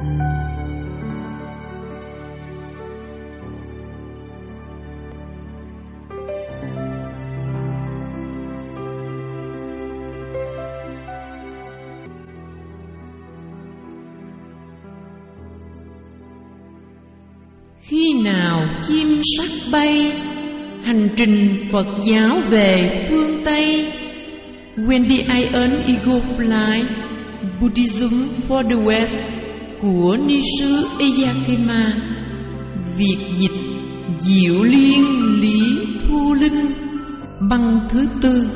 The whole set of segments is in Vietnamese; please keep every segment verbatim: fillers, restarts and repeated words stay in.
Khi nào chim sắt bay, hành trình Phật giáo về phương Tây. When the Iron Eagle Fly, Buddhism for the West của Ni sư Eyakema. Việt dịch Diệu Liên Lý Thu Linh, băng thứ tư.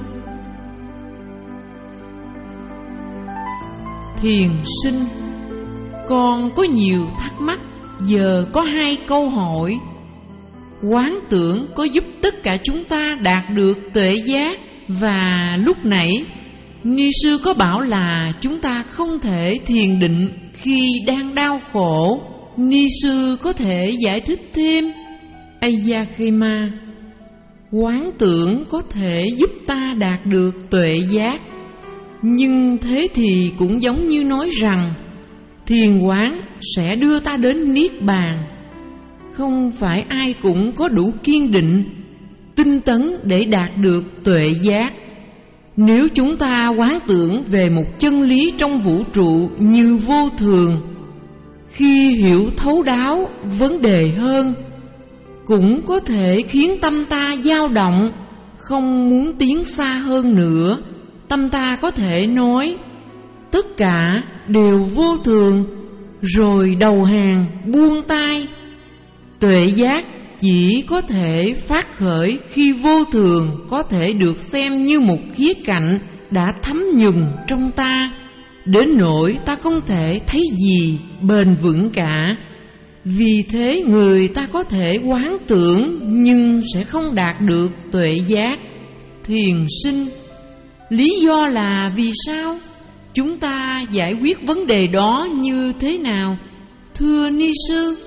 Thiền sinh, con có nhiều thắc mắc. Giờ có hai câu hỏi. Quán tưởng có giúp tất cả chúng ta đạt được tuệ giác? Và lúc nãy Ni sư có bảo là chúng ta không thể thiền định khi đang đau khổ. Ni sư có thể giải thích thêm? Eyakema: quán tưởng có thể giúp ta đạt được tuệ giác, nhưng thế thì cũng giống như nói rằng thiền quán sẽ đưa ta đến niết bàn. Không phải ai cũng có đủ kiên định, tinh tấn để đạt được tuệ giác. Nếu chúng ta quán tưởng về một chân lý trong vũ trụ như vô thường, khi hiểu thấu đáo vấn đề hơn, cũng có thể khiến tâm ta dao động, không muốn tiến xa hơn nữa. Tâm ta có thể nói tất cả đều vô thường, rồi đầu hàng buông tay. Tuệ giác chỉ có thể phát khởi khi vô thường có thể được xem như một khía cạnh đã thấm nhuần trong ta, đến nỗi ta không thể thấy gì bền vững cả. Vì thế người ta có thể quán tưởng nhưng sẽ không đạt được tuệ giác. Thiền sinh: lý do là vì sao? Chúng ta giải quyết vấn đề đó như thế nào, thưa Ni sư?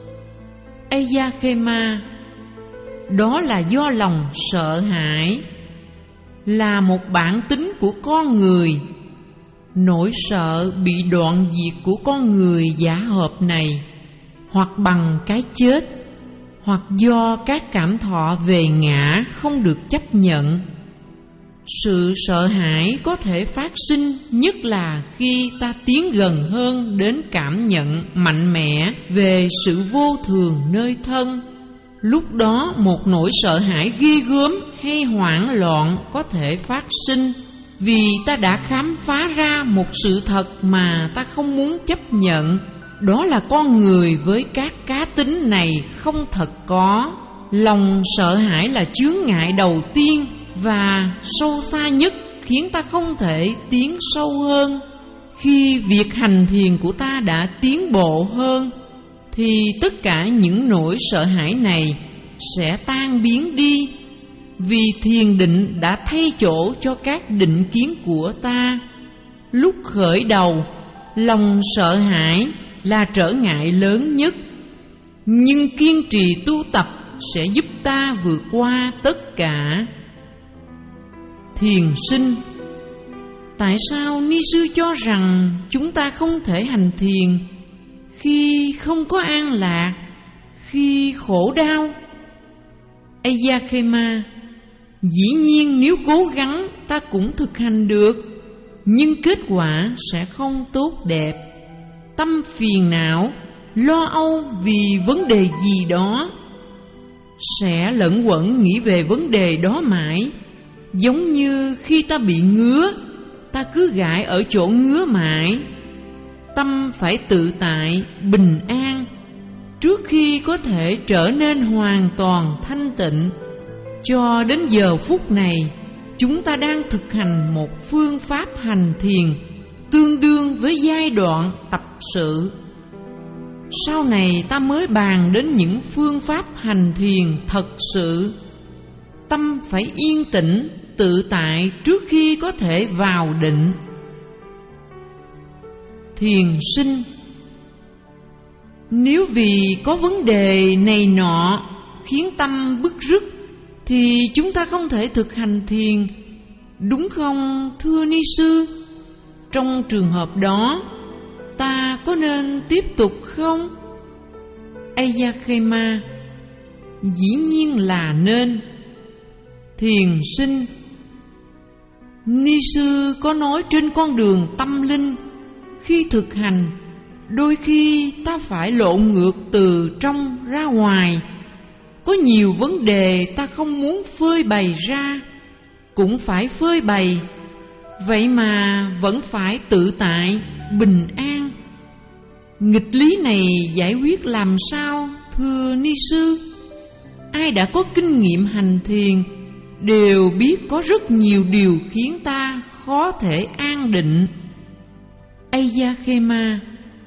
Eyakema: đó là do lòng sợ hãi, là một bản tính của con người. Nỗi sợ bị đoạn diệt của con người giả hợp này, hoặc bằng cái chết, hoặc do các cảm thọ về ngã không được chấp nhận. Sự sợ hãi có thể phát sinh nhất là khi ta tiến gần hơn đến cảm nhận mạnh mẽ về sự vô thường nơi thân. Lúc đó một nỗi sợ hãi ghê gớm hay hoảng loạn có thể phát sinh, vì ta đã khám phá ra một sự thật mà ta không muốn chấp nhận. Đó là con người với các cá tính này không thật có. Lòng sợ hãi là chướng ngại đầu tiên và sâu xa nhất, khiến ta không thể tiến sâu hơn. Khi việc hành thiền của ta đã tiến bộ hơn, thì tất cả những nỗi sợ hãi này sẽ tan biến đi, vì thiền định đã thay chỗ cho các định kiến của ta. Lúc khởi đầu, lòng sợ hãi là trở ngại lớn nhất, nhưng kiên trì tu tập sẽ giúp ta vượt qua tất cả. Thiền sinh: tại sao Ni sư cho rằng chúng ta không thể hành thiền khi không có an lạc, khi khổ đau? Eyakema: dĩ nhiên nếu cố gắng ta cũng thực hành được, nhưng kết quả sẽ không tốt đẹp. Tâm phiền não, lo âu vì vấn đề gì đó, sẽ lẫn quẩn nghĩ về vấn đề đó mãi. Giống như khi ta bị ngứa, ta cứ gãi ở chỗ ngứa mãi. Tâm phải tự tại, bình an, trước khi có thể trở nên hoàn toàn thanh tịnh. Cho đến giờ phút này, chúng ta đang thực hành một phương pháp hành thiền tương đương với giai đoạn tập sự. Sau này ta mới bàn đến những phương pháp hành thiền thật sự. Tâm phải yên tĩnh, tự tại trước khi có thể vào định. Thiền sinh: nếu vì có vấn đề này nọ khiến tâm bứt rứt, thì chúng ta không thể thực hành thiền, đúng không thưa Ni sư? Trong trường hợp đó, ta có nên tiếp tục không? Ayakema: dĩ nhiên là nên. Thiền sinh: Ni sư có nói trên con đường tâm linh, khi thực hành, đôi khi ta phải lộn ngược từ trong ra ngoài. Có nhiều vấn đề ta không muốn phơi bày ra, cũng phải phơi bày. Vậy mà vẫn phải tự tại, bình an. Nghịch lý này giải quyết làm sao, thưa Ni sư? Ai đã có kinh nghiệm hành thiền đều biết có rất nhiều điều khiến ta khó thể an định. Ayakema: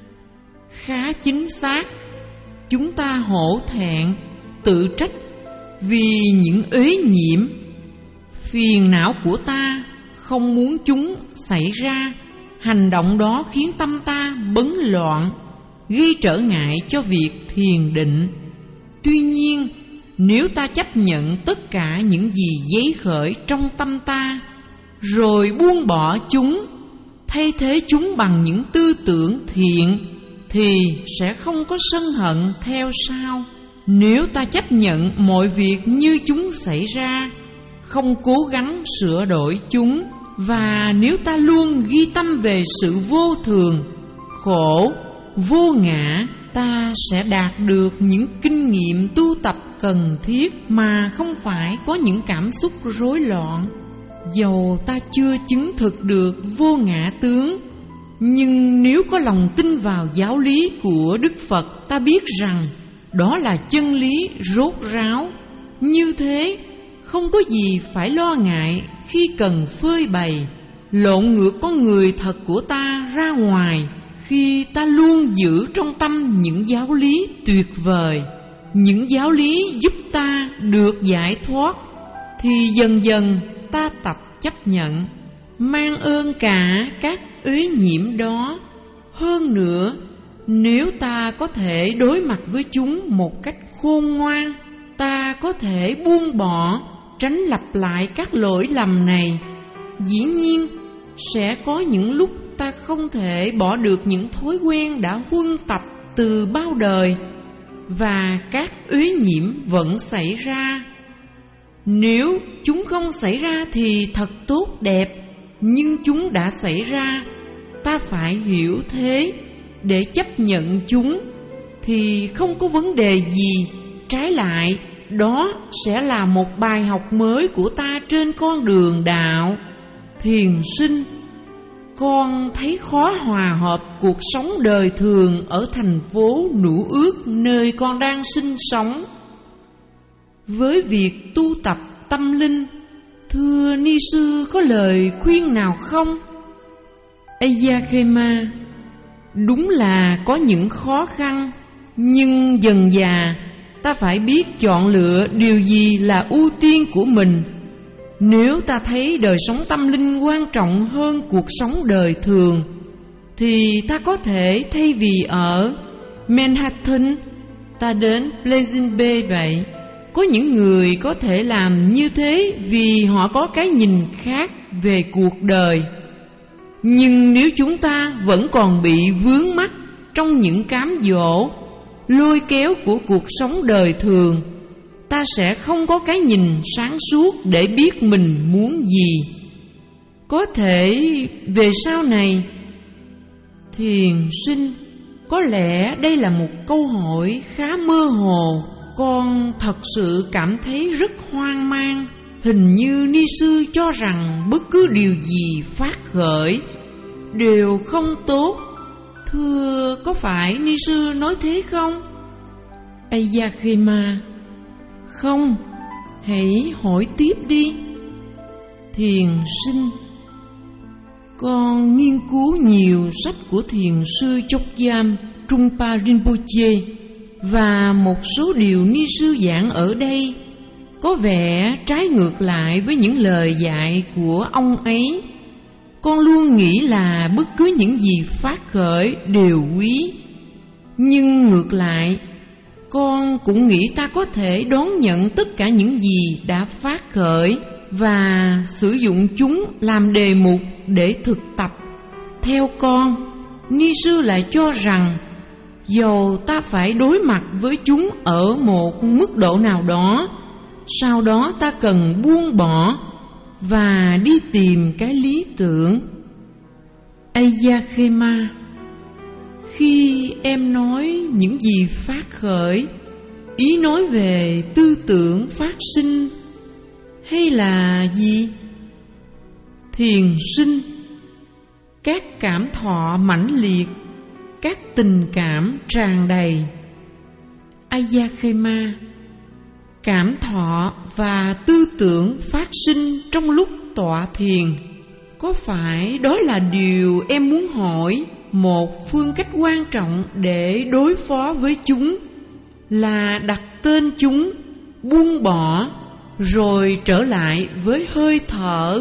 khá chính xác. Chúng ta hổ thẹn, tự trách vì những uế nhiễm, phiền não của ta, không muốn chúng xảy ra. Hành động đó khiến tâm ta bấn loạn, gây trở ngại cho việc thiền định. Tuy nhiên, nếu ta chấp nhận tất cả những gì dấy khởi trong tâm ta, rồi buông bỏ chúng, thay thế chúng bằng những tư tưởng thiện, thì sẽ không có sân hận theo sau. Nếu ta chấp nhận mọi việc như chúng xảy ra, không cố gắng sửa đổi chúng, và nếu ta luôn ghi tâm về sự vô thường, khổ, vô ngã, ta sẽ đạt được những kinh nghiệm tu tập cần thiết mà không phải có những cảm xúc rối loạn. Dầu ta chưa chứng thực được vô ngã tướng, nhưng nếu có lòng tin vào giáo lý của Đức Phật, ta biết rằng đó là chân lý rốt ráo. Như thế, không có gì phải lo ngại khi cần phơi bày, lộn ngược con người thật của ta ra ngoài, khi ta luôn giữ trong tâm những giáo lý tuyệt vời, những giáo lý giúp ta được giải thoát, thì dần dần ta tập chấp nhận, mang ơn cả các uế nhiễm đó. Hơn nữa, nếu ta có thể đối mặt với chúng một cách khôn ngoan, ta có thể buông bỏ, tránh lặp lại các lỗi lầm này. Dĩ nhiên, sẽ có những lúc ta không thể bỏ được những thói quen đã huân tập từ bao đời, và các uế nhiễm vẫn xảy ra. Nếu chúng không xảy ra thì thật tốt đẹp, nhưng chúng đã xảy ra, ta phải hiểu thế để chấp nhận chúng, thì không có vấn đề gì. Trái lại, đó sẽ là một bài học mới của ta trên con đường đạo. Thiền sinh: con thấy khó hòa hợp cuộc sống đời thường ở thành phố Nũ Ước nơi con đang sinh sống với việc tu tập tâm linh. Thưa Ni sư, có lời khuyên nào không? Ayakema: đúng là có những khó khăn, nhưng dần dà ta phải biết chọn lựa điều gì là ưu tiên của mình. Nếu ta thấy đời sống tâm linh quan trọng hơn cuộc sống đời thường, thì ta có thể thay vì ở Manhattan, ta đến Pleasant Bay vậy. Có những người có thể làm như thế vì họ có cái nhìn khác về cuộc đời. Nhưng nếu chúng ta vẫn còn bị vướng mắc trong những cám dỗ, lôi kéo của cuộc sống đời thường, ta sẽ không có cái nhìn sáng suốt để biết mình muốn gì. Có thể về sau này, thiền sinh: có lẽ đây là một câu hỏi khá mơ hồ. Con thật sự cảm thấy rất hoang mang. Hình như Ni sư cho rằng bất cứ điều gì phát khởi đều không tốt. Thưa, có phải Ni sư nói thế không? Ayakema: không, hãy hỏi tiếp đi. Thiền sinh: con nghiên cứu nhiều sách của thiền sư Chogyam Trungpa Rinpoche, và một số điều Ni sư giảng ở đây có vẻ trái ngược lại với những lời dạy của ông ấy. Con luôn nghĩ là bất cứ những gì phát khởi đều quý, nhưng ngược lại, con cũng nghĩ ta có thể đón nhận tất cả những gì đã phát khởi và sử dụng chúng làm đề mục để thực tập. Theo con, Ni sư lại cho rằng dầu ta phải đối mặt với chúng ở một mức độ nào đó, sau đó ta cần buông bỏ và đi tìm cái lý tưởng. Ayakema, khi em nói những gì phát khởi, ý nói về tư tưởng phát sinh hay là gì? Thiền sinh, các cảm thọ mãnh liệt, các tình cảm tràn đầy. Ayakema, cảm thọ và tư tưởng phát sinh trong lúc tọa thiền, có phải đó là điều em muốn hỏi? Một phương cách quan trọng để đối phó với chúng là đặt tên chúng, buông bỏ, rồi trở lại với hơi thở,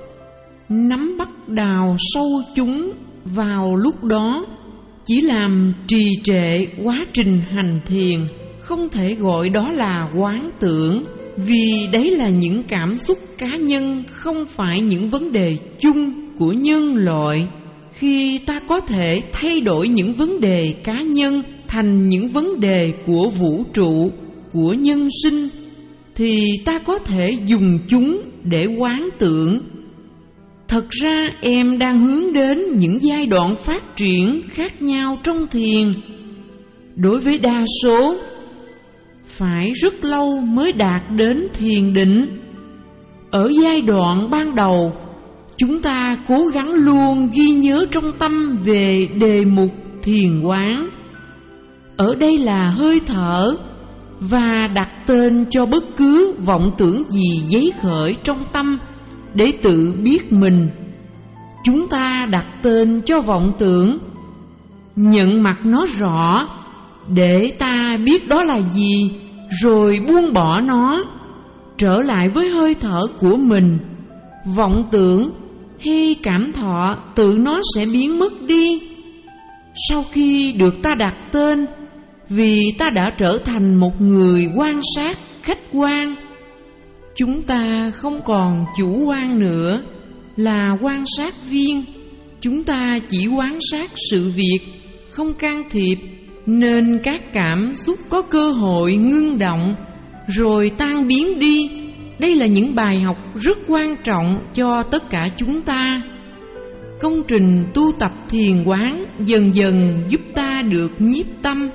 nắm bắt đào sâu chúng vào lúc đó chỉ làm trì trệ quá trình hành thiền. Không thể gọi đó là quán tưởng, vì đấy là những cảm xúc cá nhân, không phải những vấn đề chung của nhân loại. Khi ta có thể thay đổi những vấn đề cá nhân thành những vấn đề của vũ trụ, của nhân sinh, thì ta có thể dùng chúng để quán tưởng. Thật ra em đang hướng đến những giai đoạn phát triển khác nhau trong thiền. Đối với đa số, phải rất lâu mới đạt đến thiền định. Ở giai đoạn ban đầu, chúng ta cố gắng luôn ghi nhớ trong tâm về đề mục thiền quán. Ở đây là hơi thở, và đặt tên cho bất cứ vọng tưởng gì dấy khởi trong tâm để tự biết mình. Chúng ta đặt tên cho vọng tưởng, nhận mặt nó rõ để ta biết đó là gì, rồi buông bỏ nó, trở lại với hơi thở của mình. Vọng tưởng hay cảm thọ tự nó sẽ biến mất đi sau khi được ta đặt tên, vì ta đã trở thành một người quan sát khách quan. Chúng ta không còn chủ quan nữa, là quan sát viên. Chúng ta chỉ quan sát sự việc, không can thiệp, nên các cảm xúc có cơ hội ngưng động rồi tan biến đi. Đây là những bài học rất quan trọng cho tất cả chúng ta. Công trình tu tập thiền quán dần dần giúp ta được nhiếp tâm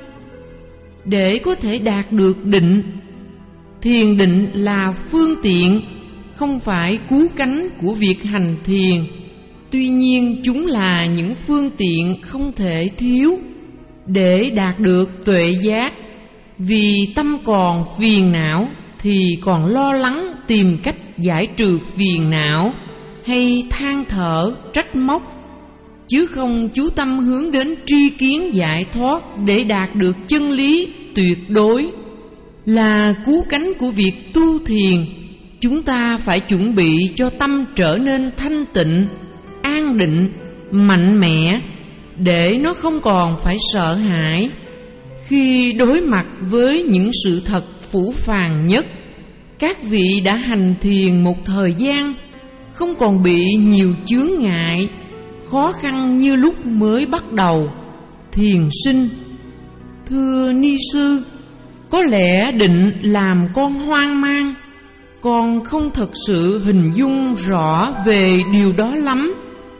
để có thể đạt được định. Thiền định là phương tiện, không phải cứu cánh của việc hành thiền. Tuy nhiên chúng là những phương tiện không thể thiếu để đạt được tuệ giác. Vì tâm còn phiền não thì còn lo lắng tìm cách giải trừ phiền não, hay than thở trách móc, chứ không chú tâm hướng đến tri kiến giải thoát để đạt được chân lý tuyệt đối. Là cứu cánh của việc tu thiền, chúng ta phải chuẩn bị cho tâm trở nên thanh tịnh, an định, mạnh mẽ, để nó không còn phải sợ hãi khi đối mặt với những sự thật phũ phàng nhất. Các vị đã hành thiền một thời gian, không còn bị nhiều chướng ngại, khó khăn như lúc mới bắt đầu. Thiền sinh: thưa ni sư, có lẽ định làm con hoang mang, con không thật sự hình dung rõ về điều đó lắm.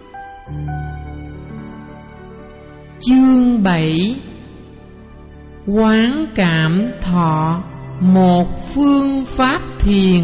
Chương bảy: quán cảm thọ, một phương pháp thiền.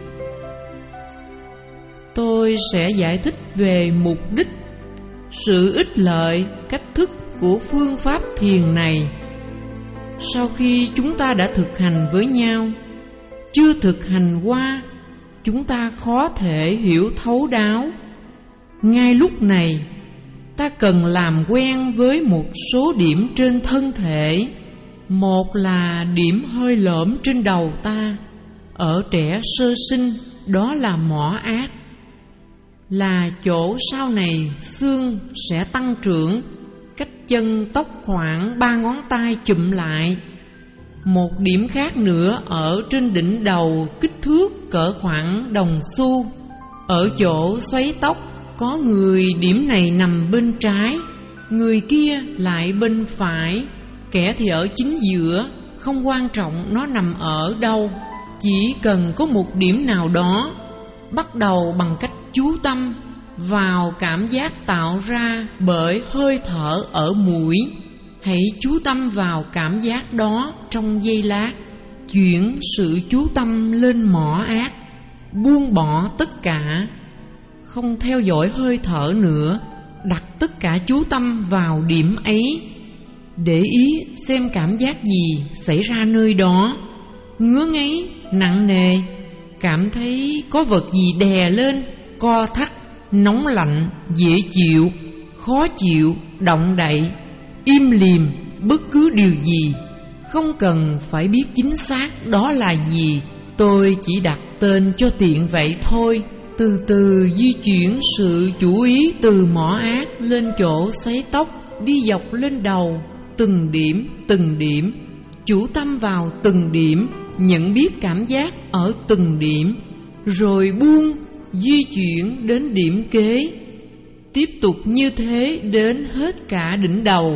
Tôi sẽ giải thích về mục đích, sự ích lợi, cách thức của phương pháp thiền này sau khi chúng ta đã thực hành với nhau. Chưa thực hành qua, chúng ta khó thể hiểu thấu đáo. Ngay lúc này, ta cần làm quen với một số điểm trên thân thể. Một là điểm hơi lõm trên đầu ta. Ở trẻ sơ sinh, đó là mỏ ác, là chỗ sau này xương sẽ tăng trưởng, cách chân tóc khoảng ba ngón tay chụm lại. Một điểm khác nữa ở trên đỉnh đầu, kích thước cỡ khoảng đồng xu. Ở chỗ xoáy tóc, có người điểm này nằm bên trái, người kia lại bên phải, kẻ thì ở chính giữa. Không quan trọng nó nằm ở đâu, chỉ cần có một điểm nào đó. Bắt đầu bằng cách chú tâm vào cảm giác tạo ra bởi hơi thở ở mũi. Hãy chú tâm vào cảm giác đó trong giây lát. Chuyển sự chú tâm lên mỏ ác, buông bỏ tất cả, không theo dõi hơi thở nữa. Đặt tất cả chú tâm vào điểm ấy. Để ý xem cảm giác gì xảy ra nơi đó. Ngứa ngáy, nặng nề, cảm thấy có vật gì đè lên, co thắt, nóng lạnh, dễ chịu, khó chịu, động đậy, im lìm, bất cứ điều gì. Không cần phải biết chính xác đó là gì, tôi chỉ đặt tên cho tiện vậy thôi. Từ từ di chuyển sự chú ý từ mỏ ác lên chỗ sấy tóc, đi dọc lên đầu, từng điểm, từng điểm. Chú tâm vào từng điểm, nhận biết cảm giác ở từng điểm, rồi buông, di chuyển đến điểm kế. Tiếp tục như thế đến hết cả đỉnh đầu.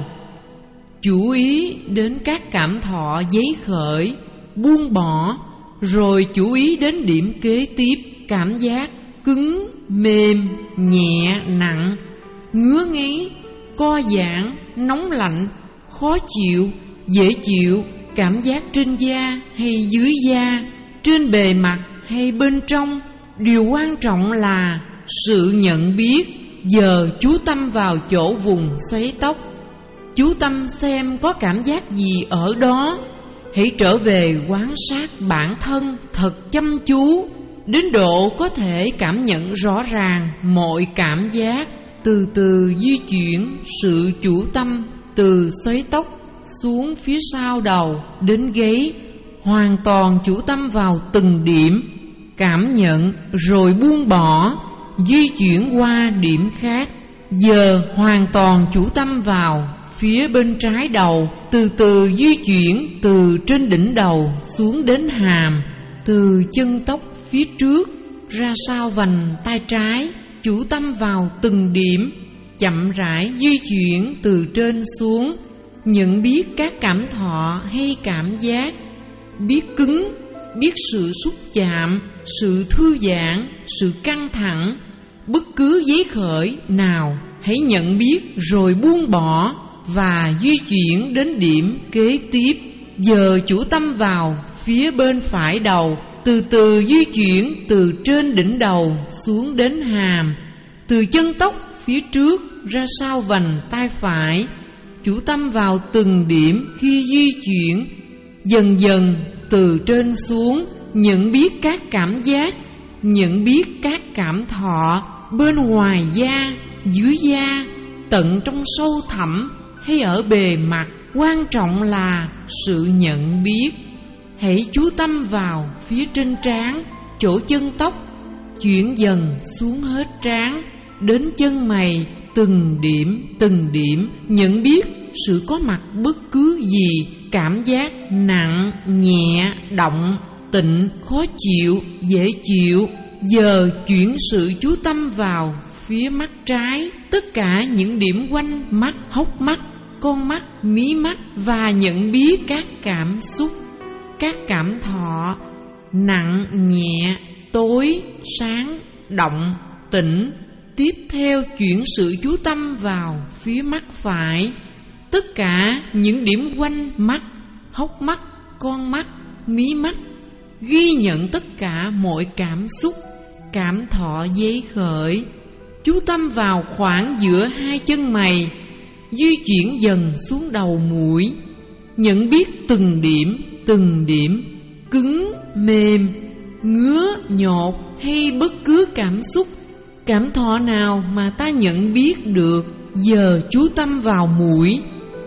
Chú ý đến các cảm thọ giấy khởi, buông bỏ, rồi chú ý đến điểm kế tiếp. Cảm giác cứng, mềm, nhẹ, nặng, ngứa ngáy, co giãn, nóng lạnh, khó chịu, dễ chịu. Cảm giác trên da hay dưới da, trên bề mặt hay bên trong. Điều quan trọng là sự nhận biết. Giờ chú tâm vào chỗ vùng xoáy tóc. Chú tâm xem có cảm giác gì ở đó. Hãy trở về quan sát bản thân thật chăm chú, đến độ có thể cảm nhận rõ ràng mọi cảm giác. Từ từ di chuyển sự chú tâm từ xoáy tóc xuống phía sau đầu đến gáy. Hoàn toàn chú tâm vào từng điểm, cảm nhận rồi buông bỏ, di chuyển qua điểm khác. Giờ hoàn toàn chú tâm vào phía bên trái đầu. Từ từ di chuyển từ trên đỉnh đầu xuống đến hàm, từ chân tóc phía trước ra sau vành tay trái. Chú tâm vào từng điểm, chậm rãi di chuyển từ trên xuống. Nhận biết các cảm thọ hay cảm giác. Biết cứng, biết sự xúc chạm, sự thư giãn, sự căng thẳng. Bất cứ giấy khởi nào hãy nhận biết rồi buông bỏ và di chuyển đến điểm kế tiếp. Giờ chú tâm vào phía bên phải đầu. Từ từ di chuyển từ trên đỉnh đầu xuống đến hàm, từ chân tóc phía trước ra sau vành tay phải. Chú tâm vào từng điểm khi di chuyển. Dần dần từ trên xuống, nhận biết các cảm giác, nhận biết các cảm thọ bên ngoài da, dưới da, tận trong sâu thẳm hay ở bề mặt. Quan trọng là sự nhận biết. Hãy chú tâm vào phía trên trán, chỗ chân tóc. Chuyển dần xuống hết trán đến chân mày, từng điểm từng điểm. Nhận biết sự có mặt bất cứ gì, cảm giác nặng, nhẹ, động, tịnh, khó chịu, dễ chịu. Giờ chuyển sự chú tâm vào phía mắt trái, tất cả những điểm quanh mắt, hốc mắt, con mắt, mí mắt, và nhận biết các cảm xúc, các cảm thọ nặng, nhẹ, tối, sáng, động, tĩnh. Tiếp theo chuyển sự chú tâm vào phía mắt phải, tất cả những điểm quanh mắt, hốc mắt, con mắt, mí mắt. Ghi nhận tất cả mọi cảm xúc, cảm thọ giấy khởi. Chú tâm vào khoảng giữa hai chân mày, di chuyển dần xuống đầu mũi. Nhận biết từng điểm, từng điểm, cứng, mềm, ngứa, nhột hay bất cứ cảm xúc, cảm thọ nào mà ta nhận biết được. Giờ chú tâm vào mũi,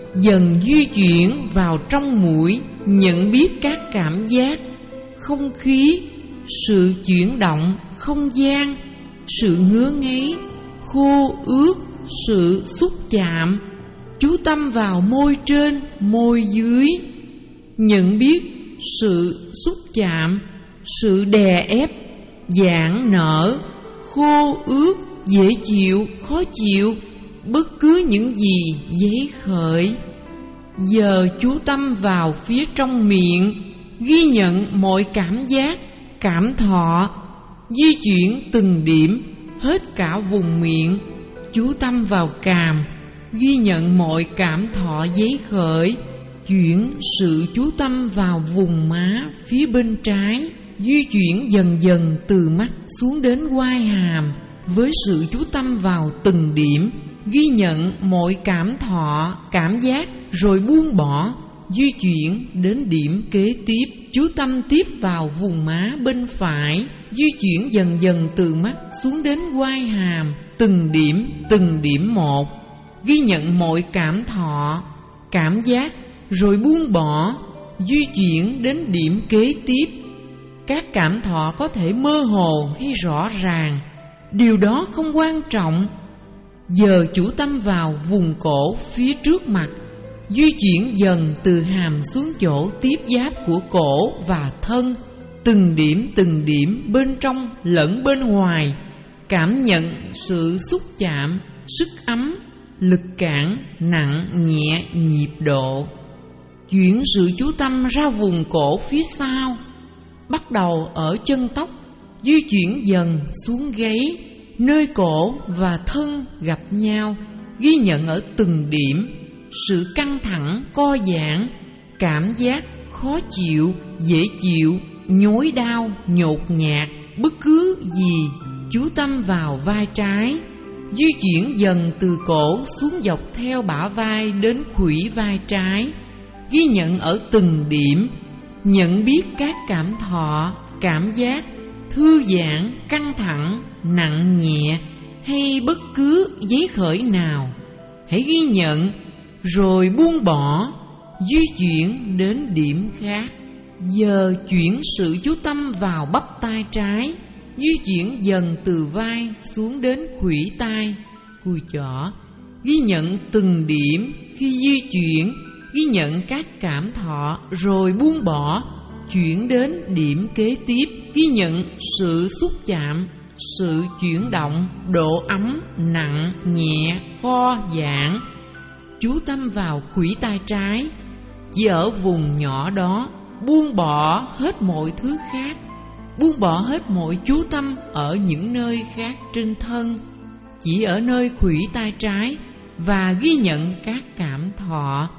dần di chuyển vào trong mũi, nhận biết các cảm giác, không khí, sự chuyển động, không gian, sự ngứa ngáy, khô ướt, sự xúc chạm. Chú tâm vào môi trên, môi dưới, nhận biết sự xúc chạm, sự đè ép, giãn nở, khô ướt, dễ chịu, khó chịu, bất cứ những gì dấy khởi. Giờ chú tâm vào phía trong miệng, ghi nhận mọi cảm giác, cảm thọ, di chuyển từng điểm hết cả vùng miệng. Chú tâm vào cằm, ghi nhận mọi cảm thọ dấy khởi. Chuyển sự chú tâm vào vùng má phía bên trái, di chuyển dần dần từ mắt xuống đến quai hàm với sự chú tâm vào từng điểm, ghi nhận mọi cảm thọ, cảm giác rồi buông bỏ, di chuyển đến điểm kế tiếp. Chú tâm tiếp vào vùng má bên phải, di chuyển dần dần từ mắt xuống đến quai hàm, từng điểm, từng điểm một, ghi nhận mọi cảm thọ, cảm giác rồi buông bỏ, di chuyển đến điểm kế tiếp. Các cảm thọ có thể mơ hồ hay rõ ràng, điều đó không quan trọng. Giờ chú tâm vào vùng cổ phía trước mặt, di chuyển dần từ hàm xuống chỗ tiếp giáp của cổ và thân, từng điểm từng điểm bên trong lẫn bên ngoài. Cảm nhận sự xúc chạm, sức ấm, lực cản, nặng, nhẹ, nhịp độ. Chuyển sự chú tâm ra vùng cổ phía sau, bắt đầu ở chân tóc, di chuyển dần xuống gáy, nơi cổ và thân gặp nhau, ghi nhận ở từng điểm sự căng thẳng, co giãn, cảm giác khó chịu, dễ chịu, nhói đau, nhột nhạt, bất cứ gì. Chú tâm vào vai trái, di chuyển dần từ cổ xuống dọc theo bả vai đến khuỷu vai trái, ghi nhận ở từng điểm, nhận biết các cảm thọ, cảm giác, thư giãn, căng thẳng, nặng nhẹ hay bất cứ giấy khởi nào. Hãy ghi nhận rồi buông bỏ, di chuyển đến điểm khác. Giờ chuyển sự chú tâm vào bắp tay trái, di chuyển dần từ vai xuống đến khuỷu tay, cùi chỏ, ghi nhận từng điểm khi di chuyển, ghi nhận các cảm thọ rồi buông bỏ, chuyển đến điểm kế tiếp, ghi nhận sự xúc chạm, sự chuyển động, độ ấm, nặng, nhẹ, co giãn. Chú tâm vào khuỷu tay trái, chỉ ở vùng nhỏ đó, buông bỏ hết mọi thứ khác, buông bỏ hết mọi chú tâm ở những nơi khác trên thân, chỉ ở nơi khuỷu tay trái và ghi nhận các cảm thọ.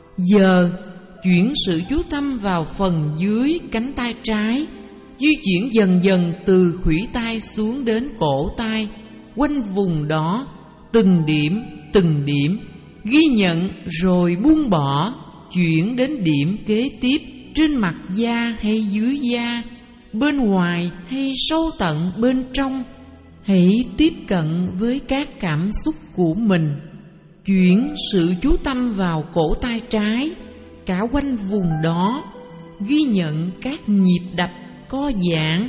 Giờ chuyển sự chú tâm vào phần dưới cánh tay trái, di chuyển dần dần từ khuỷu tay xuống đến cổ tay, quanh vùng đó, từng điểm, từng điểm, ghi nhận rồi buông bỏ, chuyển đến điểm kế tiếp, trên mặt da hay dưới da, bên ngoài hay sâu tận bên trong. Hãy tiếp cận với các cảm xúc của mình. Chuyển sự chú tâm vào cổ tay trái, cả quanh vùng đó, ghi nhận các nhịp đập co giãn.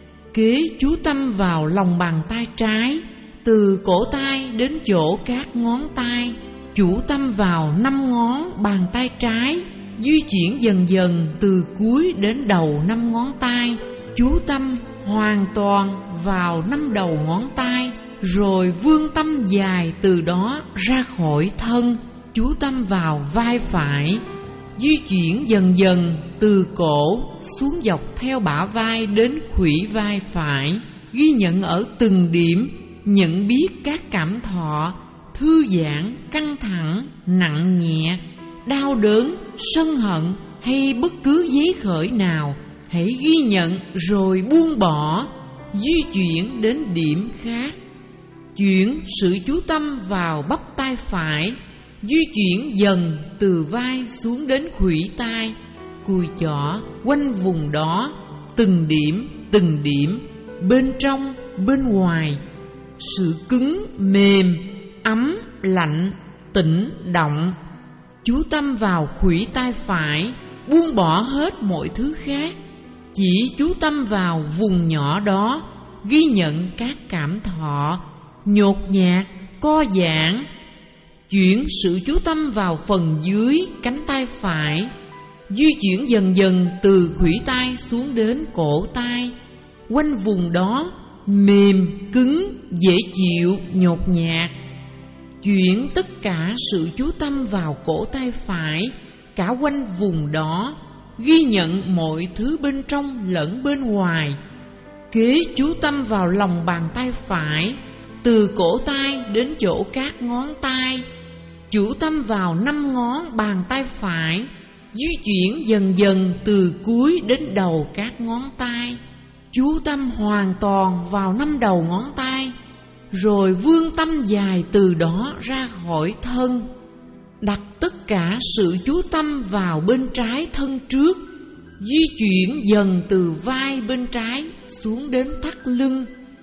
Kế chú tâm vào lòng bàn tay trái, từ cổ tay đến chỗ các ngón tay, chú tâm vào năm ngón bàn tay trái, di chuyển dần dần từ cuối đến đầu năm ngón tay, chú tâm hoàn toàn vào năm đầu ngón tay, rồi vươn tâm dài từ đó ra khỏi thân, chú tâm vào vai phải, di chuyển dần dần từ cổ xuống dọc theo bả vai đến khuỷu vai phải, ghi nhận ở từng điểm, nhận biết các cảm thọ, thư giãn, căng thẳng, nặng nhẹ, đau đớn, sân hận hay bất cứ giấy khởi nào. Hãy ghi nhận rồi buông bỏ, di chuyển đến điểm khác. Chuyển sự chú tâm vào bắp tay phải, di chuyển dần từ vai xuống đến khuỷu tay, cùi chỏ, quanh vùng đó, từng điểm, từng điểm, bên trong, bên ngoài. Sự cứng, mềm, ấm, lạnh, tĩnh, động. Chú tâm vào khuỷu tay phải, buông bỏ hết mọi thứ khác, chỉ chú tâm vào vùng nhỏ đó, ghi nhận các cảm thọ, nhột nhạt, co giãn. Chuyển sự chú tâm vào phần dưới cánh tay phải, di chuyển dần dần từ khuỷu tay xuống đến cổ tay, quanh vùng đó, mềm, cứng, dễ chịu, nhột nhạt. Chuyển tất cả sự chú tâm vào cổ tay phải, cả quanh vùng đó, ghi nhận mọi thứ bên trong lẫn bên ngoài. Kế chú tâm vào lòng bàn tay phải, từ cổ tay đến chỗ các ngón tay. Chú tâm vào năm ngón bàn tay phải, di chuyển dần dần từ cuối đến đầu các ngón tay. Chú tâm hoàn toàn vào năm đầu ngón tay, rồi vươn tâm dài từ đó ra khỏi thân. Đặt tất cả sự chú tâm vào bên trái thân trước, di chuyển dần từ vai bên trái xuống đến thắt lưng.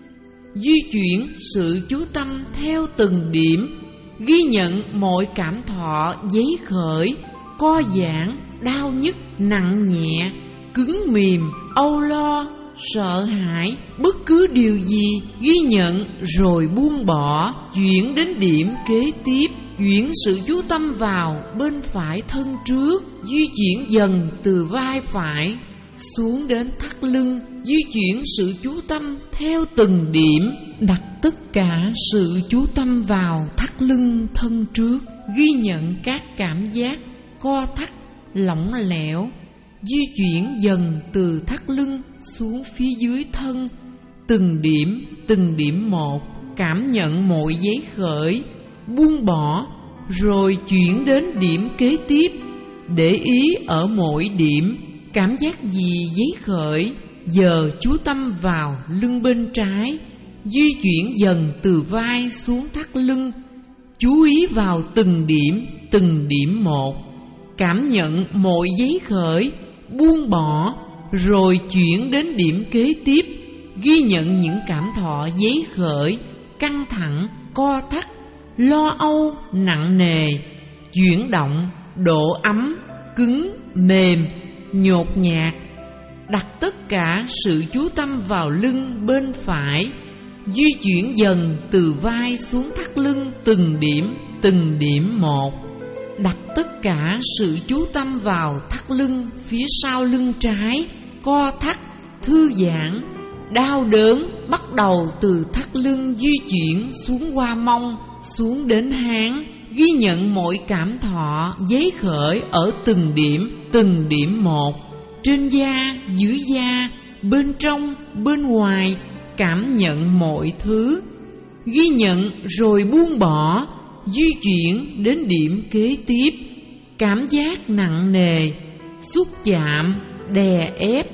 Di chuyển sự chú tâm theo từng điểm, ghi nhận mọi cảm thọ giấy khởi, co giãn, đau nhức, nặng nhẹ, cứng mềm, âu lo, sợ hãi, bất cứ điều gì ghi nhận rồi buông bỏ. Chuyển đến điểm kế tiếp, chuyển sự chú tâm vào bên phải thân trước, di chuyển dần từ vai phải xuống đến thắt lưng. Di chuyển sự chú tâm theo từng điểm, đặt tất cả sự chú tâm vào thắt lưng thân trước, ghi nhận các cảm giác co thắt, lỏng lẻo. Di chuyển dần từ thắt lưng xuống phía dưới thân, từng điểm, từng điểm một, cảm nhận mọi giấy khởi, buông bỏ, rồi chuyển đến điểm kế tiếp. Để ý ở mỗi điểm, cảm giác gì giấy khởi, giờ chú tâm vào lưng bên trái, di chuyển dần từ vai xuống thắt lưng. Chú ý vào từng điểm, từng điểm một, cảm nhận mọi giấy khởi, buông bỏ, rồi chuyển đến điểm kế tiếp. Ghi nhận những cảm thọ giấy khởi, căng thẳng, co thắt, lo âu, nặng nề, chuyển động, độ ấm, cứng, mềm, nhột nhạt. Đặt tất cả sự chú tâm vào lưng bên phải, di chuyển dần từ vai xuống thắt lưng, từng điểm, từng điểm một. Đặt tất cả sự chú tâm vào thắt lưng phía sau lưng trái, co thắt, thư giãn, đau đớn, bắt đầu từ thắt lưng di chuyển xuống qua mông, xuống đến háng. Ghi nhận mọi cảm thọ giấy khởi ở từng điểm, từng điểm một, trên da, dưới da, bên trong, bên ngoài. Cảm nhận mọi thứ, ghi nhận rồi buông bỏ. Di chuyển đến điểm kế tiếp, cảm giác nặng nề, xúc chạm, đè ép.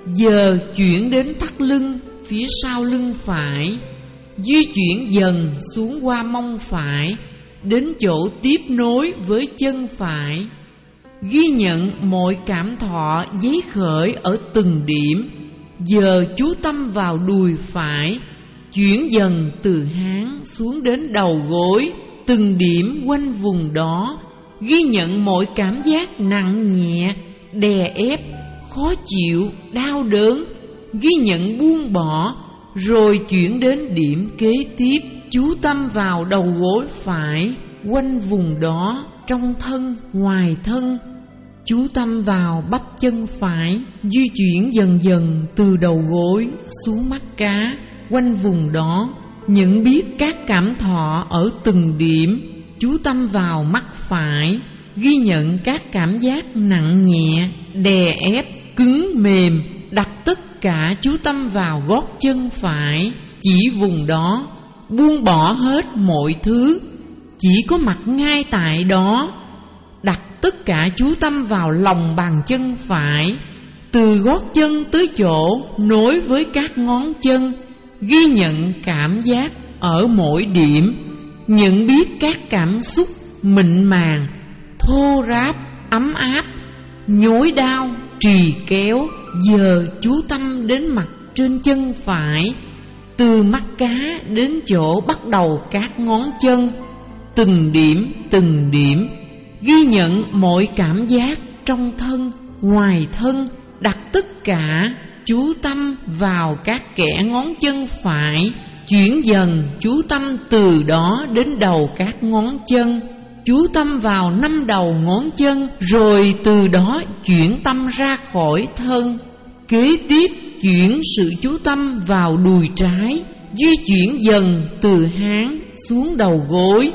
Giờ chuyển đến thắt lưng phía sau lưng phải, di chuyển dần xuống qua mông phải, đến chỗ tiếp nối với chân phải. Ghi nhận mọi cảm thọ giấy khởi ở từng điểm. Giờ chú tâm vào đùi phải, chuyển dần từ háng xuống đến đầu gối, từng điểm quanh vùng đó. Ghi nhận mọi cảm giác nặng nhẹ, đè ép, khó chịu, đau đớn. Ghi nhận buông bỏ, rồi chuyển đến điểm kế tiếp. Chú tâm vào đầu gối phải, quanh vùng đó, trong thân, ngoài thân. Chú tâm vào bắp chân phải, di chuyển dần dần từ đầu gối xuống mắt cá, quanh vùng đó. Nhận biết các cảm thọ ở từng điểm. Chú tâm vào mắt phải, ghi nhận các cảm giác nặng nhẹ, đè ép, cứng mềm. Đặt tất cả chú tâm vào gót chân phải, chỉ vùng đó, buông bỏ hết mọi thứ, chỉ có mặt ngay tại đó. Đặt tất cả chú tâm vào lòng bàn chân phải, từ gót chân tới chỗ nối với các ngón chân. Ghi nhận cảm giác ở mỗi điểm. Nhận biết các cảm xúc mịn màng, thô ráp, ấm áp, nhói đau, trì kéo. Giờ chú tâm đến mặt trên chân phải, từ mắt cá đến chỗ bắt đầu các ngón chân, từng điểm, từng điểm. Ghi nhận mọi cảm giác trong thân, ngoài thân. Đặt tất cả chú tâm vào các kẽ ngón chân phải, chuyển dần chú tâm từ đó đến đầu các ngón chân. Chú tâm vào năm đầu ngón chân, rồi từ đó chuyển tâm ra khỏi thân. Kế tiếp chuyển sự chú tâm vào đùi trái, di chuyển dần từ háng xuống đầu gối.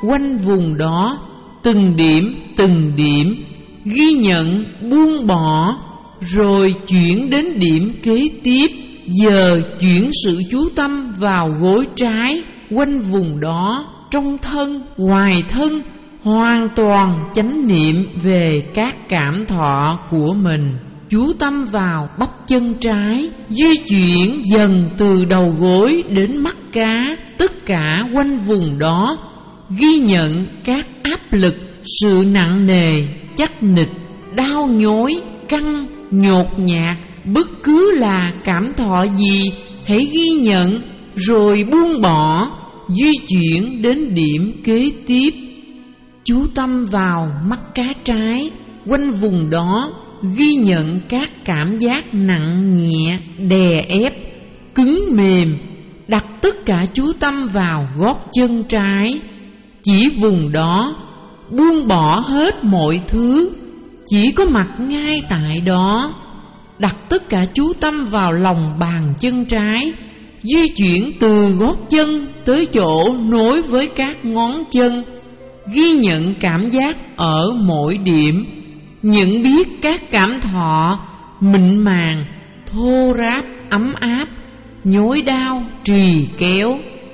quanh vùng đó, từng điểm từng điểm ghi nhận, buông bỏ, rồi chuyển đến điểm kế tiếp. Giờ chuyển sự chú tâm vào gối trái, quanh vùng đó, trong thân, ngoài thân, hoàn toàn chánh niệm về các cảm thọ của mình. Chú tâm vào bắp chân trái, di chuyển dần từ đầu gối đến mắt cá, tất cả quanh vùng đó, ghi nhận các áp lực, sự nặng nề, chắc nịch, đau nhói, căng, nhột nhạt. Bất cứ là cảm thọ gì, hãy ghi nhận rồi buông bỏ, di chuyển đến điểm kế tiếp. Chú tâm vào mắt cá trái, quanh vùng đó, ghi nhận các cảm giác nặng nhẹ, đè ép, cứng mềm. Đặt tất cả chú tâm vào gót chân trái, chỉ vùng đó, buông bỏ hết mọi thứ, chỉ có mặt ngay tại đó. Đặt tất cả chú tâm vào lòng bàn chân trái, di chuyển từ gót chân tới chỗ nối với các ngón chân, ghi nhận cảm giác ở mỗi điểm, nhận biết các cảm thọ mịn màng, thô ráp, ấm áp, nhói đau, trì kéo.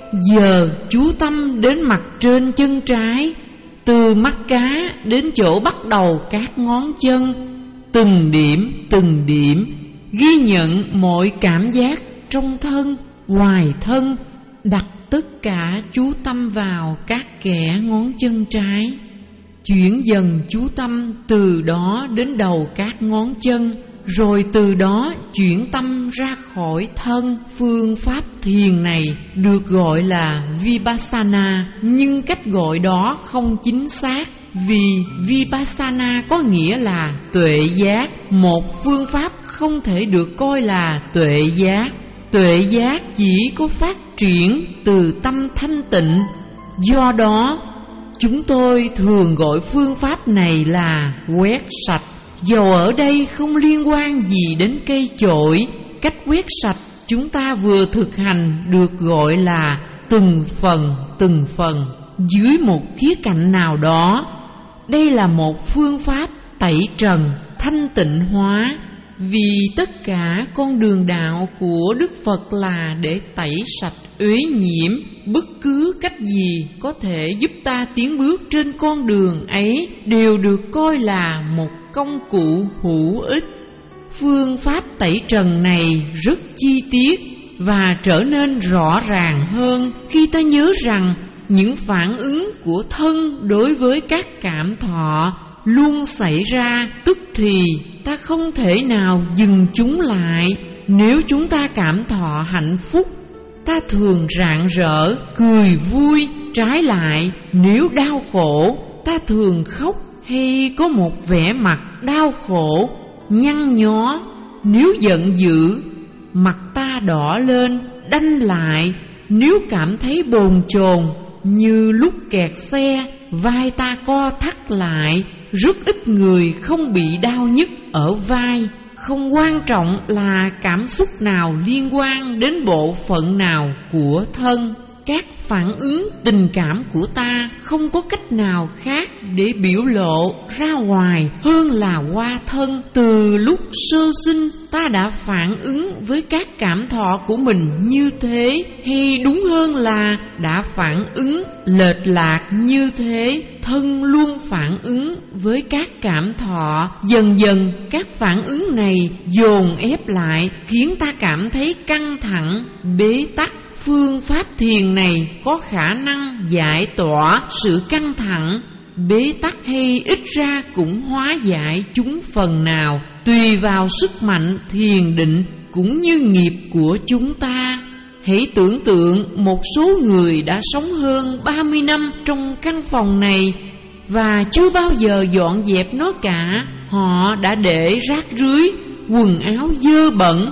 Giờ chú tâm đến mặt trên chân trái, từ mắt cá đến chỗ bắt đầu các ngón chân, từng điểm từng điểm ghi nhận mọi cảm giác trong thân, ngoài thân. Đặt tất cả chú tâm vào các kẽ ngón chân trái, chuyển dần chú tâm từ đó đến đầu các ngón chân, rồi từ đó chuyển tâm ra khỏi thân. Phương pháp thiền này được gọi là Vipassana, nhưng cách gọi đó không chính xác, vì Vipassana có nghĩa là tuệ giác. Một phương pháp không thể được coi là tuệ giác. Tuệ giác chỉ có phát triển từ tâm thanh tịnh. Do đó, chúng tôi thường gọi phương pháp này là quét sạch. Dầu ở đây không liên quan gì đến cây chổi, cách quét sạch chúng ta vừa thực hành được gọi là từng phần từng phần. Dưới một khía cạnh nào đó, đây là một phương pháp tẩy trần, thanh tịnh hóa. Vì tất cả con đường đạo của Đức Phật là để tẩy sạch uế nhiễm. Bất cứ cách gì có thể giúp ta tiến bước trên con đường ấy đều được coi là một công cụ hữu ích. Phương pháp tẩy trần này rất chi tiết và trở nên rõ ràng hơn khi ta nhớ rằng những phản ứng của thân đối với các cảm thọ luôn xảy ra tức thì, ta không thể nào dừng chúng lại. Nếu chúng ta cảm thọ hạnh phúc, ta thường rạng rỡ, cười vui. Trái lại, nếu đau khổ, ta thường khóc hay có một vẻ mặt đau khổ, nhăn nhó. Nếu giận dữ, mặt ta đỏ lên, đanh lại. Nếu cảm thấy bồn chồn, như lúc kẹt xe, vai ta co thắt lại. Rất ít người không bị đau nhức ở vai. Không quan trọng là cảm xúc nào liên quan đến bộ phận nào của thân. Các phản ứng tình cảm của ta không có cách nào khác để biểu lộ ra ngoài hơn là qua thân. Từ lúc sơ sinh, ta đã phản ứng với các cảm thọ của mình như thế, hay đúng hơn là đã phản ứng lệch lạc như thế. Thân luôn phản ứng với các cảm thọ. Dần dần các phản ứng này dồn ép lại, khiến ta cảm thấy căng thẳng, bế tắc. Phương pháp thiền này có khả năng giải tỏa sự căng thẳng, bế tắc, hay ít ra cũng hóa giải chúng phần nào, tùy vào sức mạnh thiền định cũng như nghiệp của chúng ta. Hãy tưởng tượng một số người đã sống hơn ba mươi năm trong căn phòng này và chưa bao giờ dọn dẹp nó cả. Họ đã để rác rưới, quần áo dơ bẩn,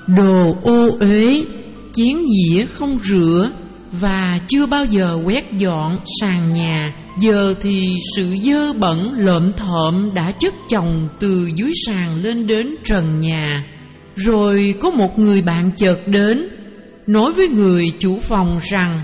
đồ ô uế, chén dĩa không rửa, và chưa bao giờ quét dọn sàn nhà. Giờ thì sự dơ bẩn lợm thợm đã chất chồng từ dưới sàn lên đến trần nhà. Rồi có một người bạn chợt đến, nói với người chủ phòng rằng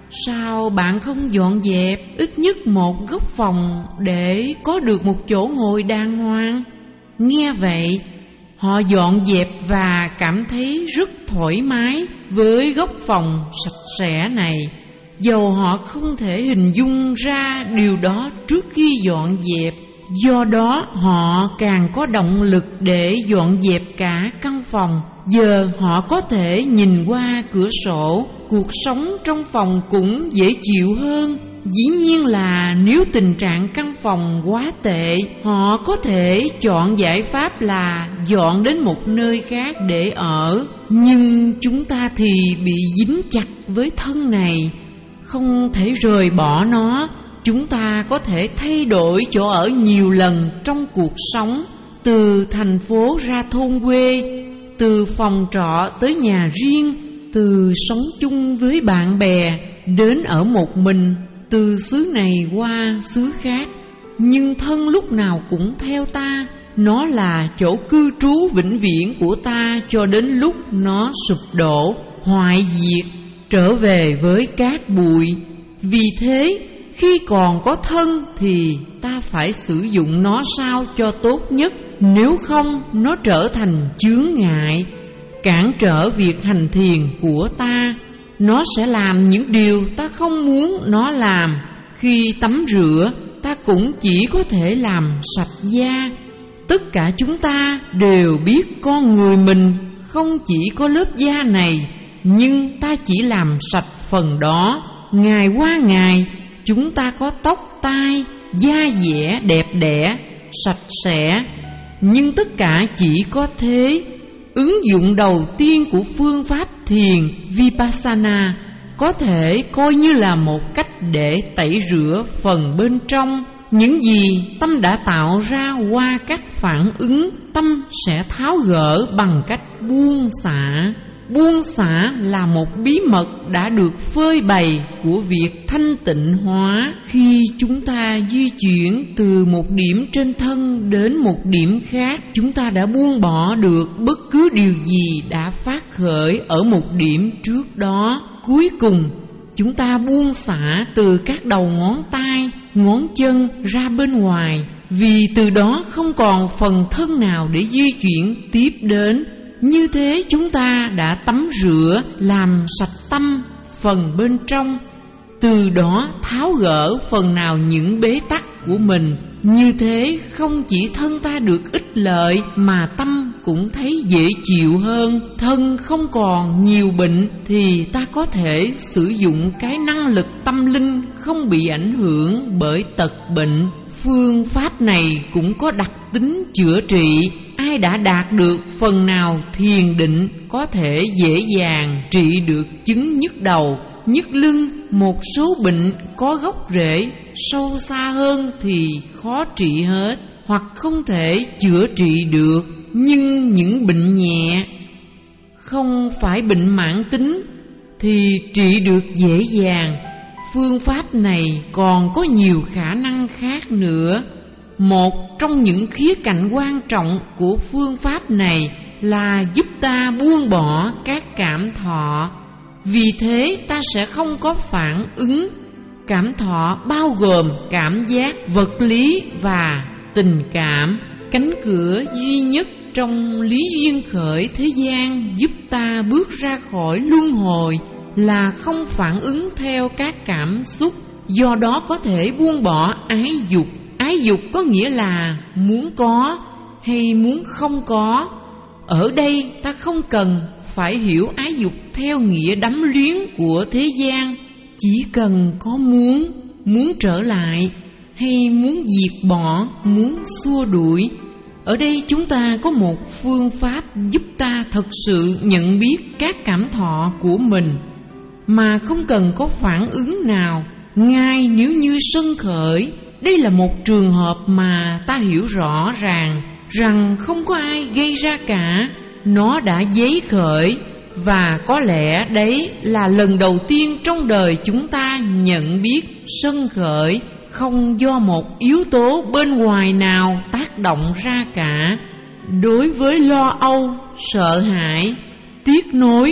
sao bạn không dọn dẹp ít nhất một góc phòng để có được một chỗ ngồi đàng hoàng? Nghe vậy, họ dọn dẹp và cảm thấy rất thoải mái với góc phòng sạch sẽ này, dầu họ không thể hình dung ra điều đó trước khi dọn dẹp. Do đó họ càng có động lực để dọn dẹp cả căn phòng. Giờ họ có thể nhìn qua cửa sổ, cuộc sống trong phòng cũng dễ chịu hơn. Dĩ nhiên là nếu tình trạng căn phòng quá tệ, họ có thể chọn giải pháp là dọn đến một nơi khác để ở. Nhưng chúng ta thì bị dính chặt với thân này, không thể rời bỏ nó. Chúng ta có thể thay đổi chỗ ở nhiều lần trong cuộc sống, từ thành phố ra thôn quê, từ phòng trọ tới nhà riêng, từ sống chung với bạn bè đến ở một mình, từ xứ này qua xứ khác. Nhưng thân lúc nào cũng theo ta, nó là chỗ cư trú vĩnh viễn của ta cho đến lúc nó sụp đổ, hoại diệt, trở về với cát bụi. Vì thế, khi còn có thân thì ta phải sử dụng nó sao cho tốt nhất, nếu không nó trở thành chướng ngại, cản trở việc hành thiền của ta. Nó sẽ làm những điều ta không muốn nó làm. Khi tắm rửa, ta cũng chỉ có thể làm sạch da. Tất cả chúng ta đều biết con người mình không chỉ có lớp da này, nhưng ta chỉ làm sạch phần đó. Ngày qua ngày, chúng ta có tóc tai, da dẻ đẹp đẽ, sạch sẽ. Nhưng tất cả chỉ có thế. Ứng dụng đầu tiên của phương pháp thiền Vipassana có thể coi như là một cách để tẩy rửa phần bên trong. Những gì tâm đã tạo ra qua các phản ứng, tâm sẽ tháo gỡ bằng cách buông xả. Buông xả là một bí mật đã được phơi bày của việc thanh tịnh hóa. Khi chúng ta di chuyển từ một điểm trên thân đến một điểm khác, chúng ta đã buông bỏ được bất cứ điều gì đã phát khởi ở một điểm trước đó. Cuối cùng, chúng ta buông xả từ các đầu ngón tay, ngón chân ra bên ngoài, vì từ đó không còn phần thân nào để di chuyển tiếp đến. Như thế chúng ta đã tắm rửa, làm sạch tâm phần bên trong, từ đó tháo gỡ phần nào những bế tắc của mình. Như thế không chỉ thân ta được ích lợi mà tâm cũng thấy dễ chịu hơn. Thân không còn nhiều bệnh thì ta có thể sử dụng cái năng lực tâm linh không bị ảnh hưởng bởi tật bệnh. Phương pháp này cũng có đặc tính chữa trị. Ai đã đạt được phần nào thiền định có thể dễ dàng trị được chứng nhức đầu, nhức lưng. Một số bệnh có gốc rễ sâu xa hơn thì khó trị hết, hoặc không thể chữa trị được. Nhưng những bệnh nhẹ, không phải bệnh mãn tính, thì trị được dễ dàng. Phương pháp này còn có nhiều khả năng khác nữa. Một trong những khía cạnh quan trọng của phương pháp này là giúp ta buông bỏ các cảm thọ. Vì thế ta sẽ không có phản ứng. Cảm thọ bao gồm cảm giác vật lý và tình cảm. Cánh cửa duy nhất trong lý duyên khởi thế gian giúp ta bước ra khỏi luân hồi là không phản ứng theo các cảm xúc. Do đó có thể buông bỏ ái dục. Ái dục có nghĩa là muốn có hay muốn không có. Ở đây ta không cần phải hiểu ái dục theo nghĩa đắm luyến của thế gian. Chỉ cần có muốn, muốn trở lại hay muốn diệt bỏ, muốn xua đuổi. Ở đây chúng ta có một phương pháp giúp ta thật sự nhận biết các cảm thọ của mình mà không cần có phản ứng nào, ngay nếu như sân khởi. Đây là một trường hợp mà ta hiểu rõ ràng rằng không có ai gây ra cả. Nó đã dấy khởi, và có lẽ đấy là lần đầu tiên trong đời chúng ta nhận biết sân khởi không do một yếu tố bên ngoài nào tác động ra cả. Đối với lo âu, sợ hãi, tiếc nối,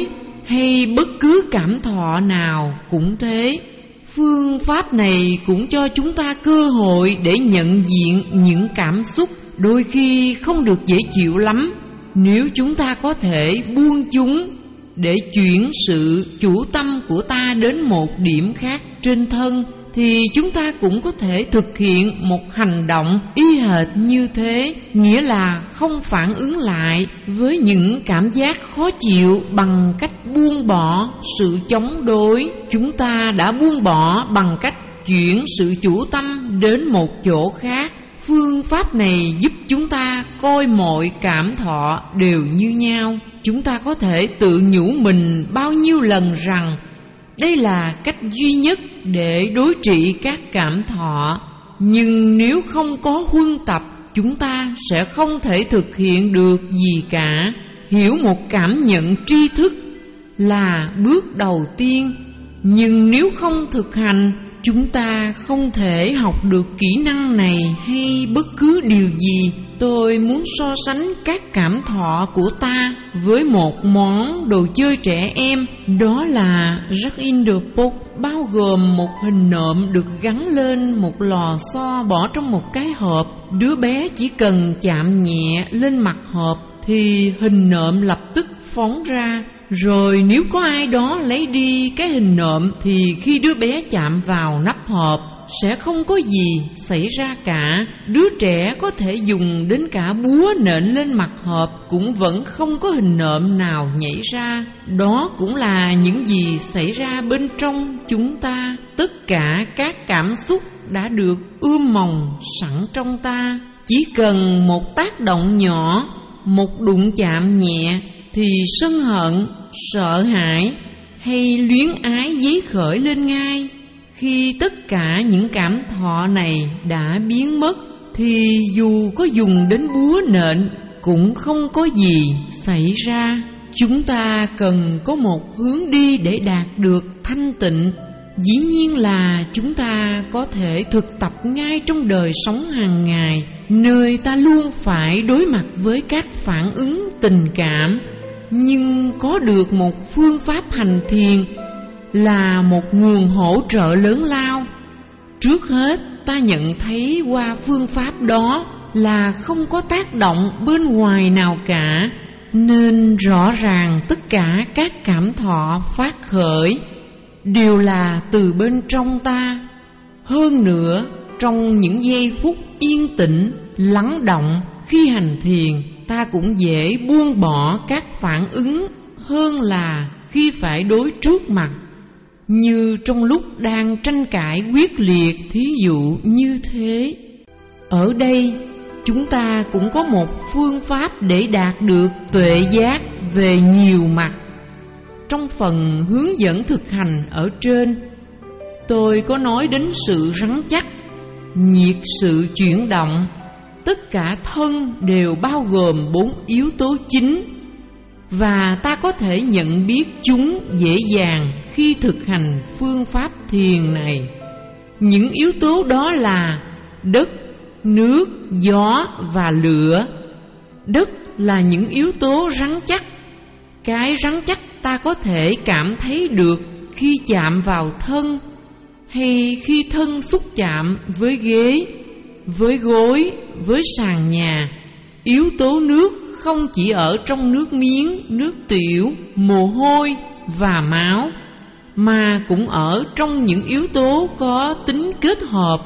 hay bất cứ cảm thọ nào cũng thế. Phương pháp này cũng cho chúng ta cơ hội để nhận diện những cảm xúc đôi khi không được dễ chịu lắm. Nếu chúng ta có thể buông chúng để chuyển sự chủ tâm của ta đến một điểm khác trên thân, thì chúng ta cũng có thể thực hiện một hành động y hệt như thế, nghĩa là không phản ứng lại với những cảm giác khó chịu bằng cách buông bỏ sự chống đối. Chúng ta đã buông bỏ bằng cách chuyển sự chủ tâm đến một chỗ khác. Phương pháp này giúp chúng ta coi mọi cảm thọ đều như nhau. Chúng ta có thể tự nhủ mình bao nhiêu lần rằng đây là cách duy nhất để đối trị các cảm thọ. Nhưng nếu không có huân tập, chúng ta sẽ không thể thực hiện được gì cả. Hiểu một cảm nhận tri thức là bước đầu tiên, nhưng nếu không thực hành, chúng ta không thể học được kỹ năng này hay bất cứ điều gì. Tôi muốn so sánh các cảm thọ của ta với một món đồ chơi trẻ em, đó là Jack in the Box, bao gồm một hình nộm được gắn lên một lò xo bỏ trong một cái hộp. Đứa bé chỉ cần chạm nhẹ lên mặt hộp thì hình nộm lập tức phóng ra. Rồi nếu có ai đó lấy đi cái hình nộm thì khi đứa bé chạm vào nắp hộp sẽ không có gì xảy ra cả. Đứa trẻ có thể dùng đến cả búa nện lên mặt hộp cũng vẫn không có hình nộm nào nhảy ra. Đó cũng là những gì xảy ra bên trong chúng ta. Tất cả các cảm xúc đã được ươm mồng sẵn trong ta. Chỉ cần một tác động nhỏ, một đụng chạm nhẹ thì sân hận, sợ hãi hay luyến ái dấy khởi lên ngay. Khi tất cả những cảm thọ này đã biến mất thì dù có dùng đến búa nện cũng không có gì xảy ra. Chúng ta cần có một hướng đi để đạt được thanh tịnh. Dĩ nhiên là chúng ta có thể thực tập ngay trong đời sống hàng ngày, nơi ta luôn phải đối mặt với các phản ứng tình cảm. Nhưng có được một phương pháp hành thiền là một nguồn hỗ trợ lớn lao. Trước hết, ta nhận thấy qua phương pháp đó là không có tác động bên ngoài nào cả, nên rõ ràng tất cả các cảm thọ phát khởi đều là từ bên trong ta. Hơn nữa, trong những giây phút yên tĩnh, lắng động khi hành thiền, ta cũng dễ buông bỏ các phản ứng hơn là khi phải đối trước mặt, như trong lúc đang tranh cãi quyết liệt, thí dụ như thế. Ở đây, chúng ta cũng có một phương pháp để đạt được tuệ giác về nhiều mặt. Trong phần hướng dẫn thực hành ở trên, tôi có nói đến sự rắn chắc, nhiệt sự chuyển động. Tất cả thân đều bao gồm bốn yếu tố chính, và ta có thể nhận biết chúng dễ dàng khi thực hành phương pháp thiền này. Những yếu tố đó là đất, nước, gió và lửa. Đất là những yếu tố rắn chắc. Cái rắn chắc ta có thể cảm thấy được khi chạm vào thân, hay khi thân xúc chạm với ghế, với gối, với sàn nhà. Yếu tố nước không chỉ ở trong nước miếng, nước tiểu, mồ hôi và máu, mà cũng ở trong những yếu tố có tính kết hợp.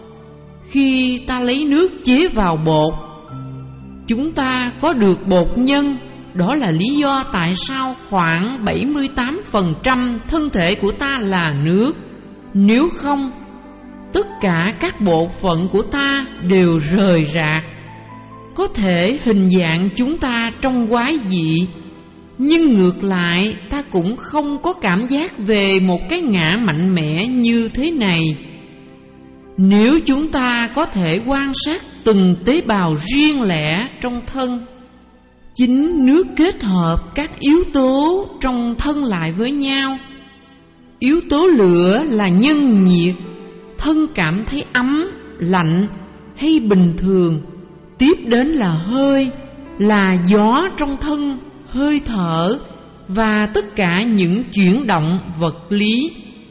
Khi ta lấy nước chế vào bột, chúng ta có được bột nhân. Đó là lý do tại sao khoảng bảy mươi tám phần trăm thân thể của ta là nước. Nếu không, tất cả các bộ phận của ta đều rời rạc. Có thể hình dạng chúng ta trông quái dị, nhưng ngược lại ta cũng không có cảm giác về một cái ngã mạnh mẽ như thế này. Nếu chúng ta có thể quan sát từng tế bào riêng lẻ trong thân, chính nước kết hợp các yếu tố trong thân lại với nhau. Yếu tố lửa là nhân nhiệt, thân cảm thấy ấm, lạnh hay bình thường. Tiếp đến là hơi, là gió trong thân, hơi thở, và tất cả những chuyển động vật lý.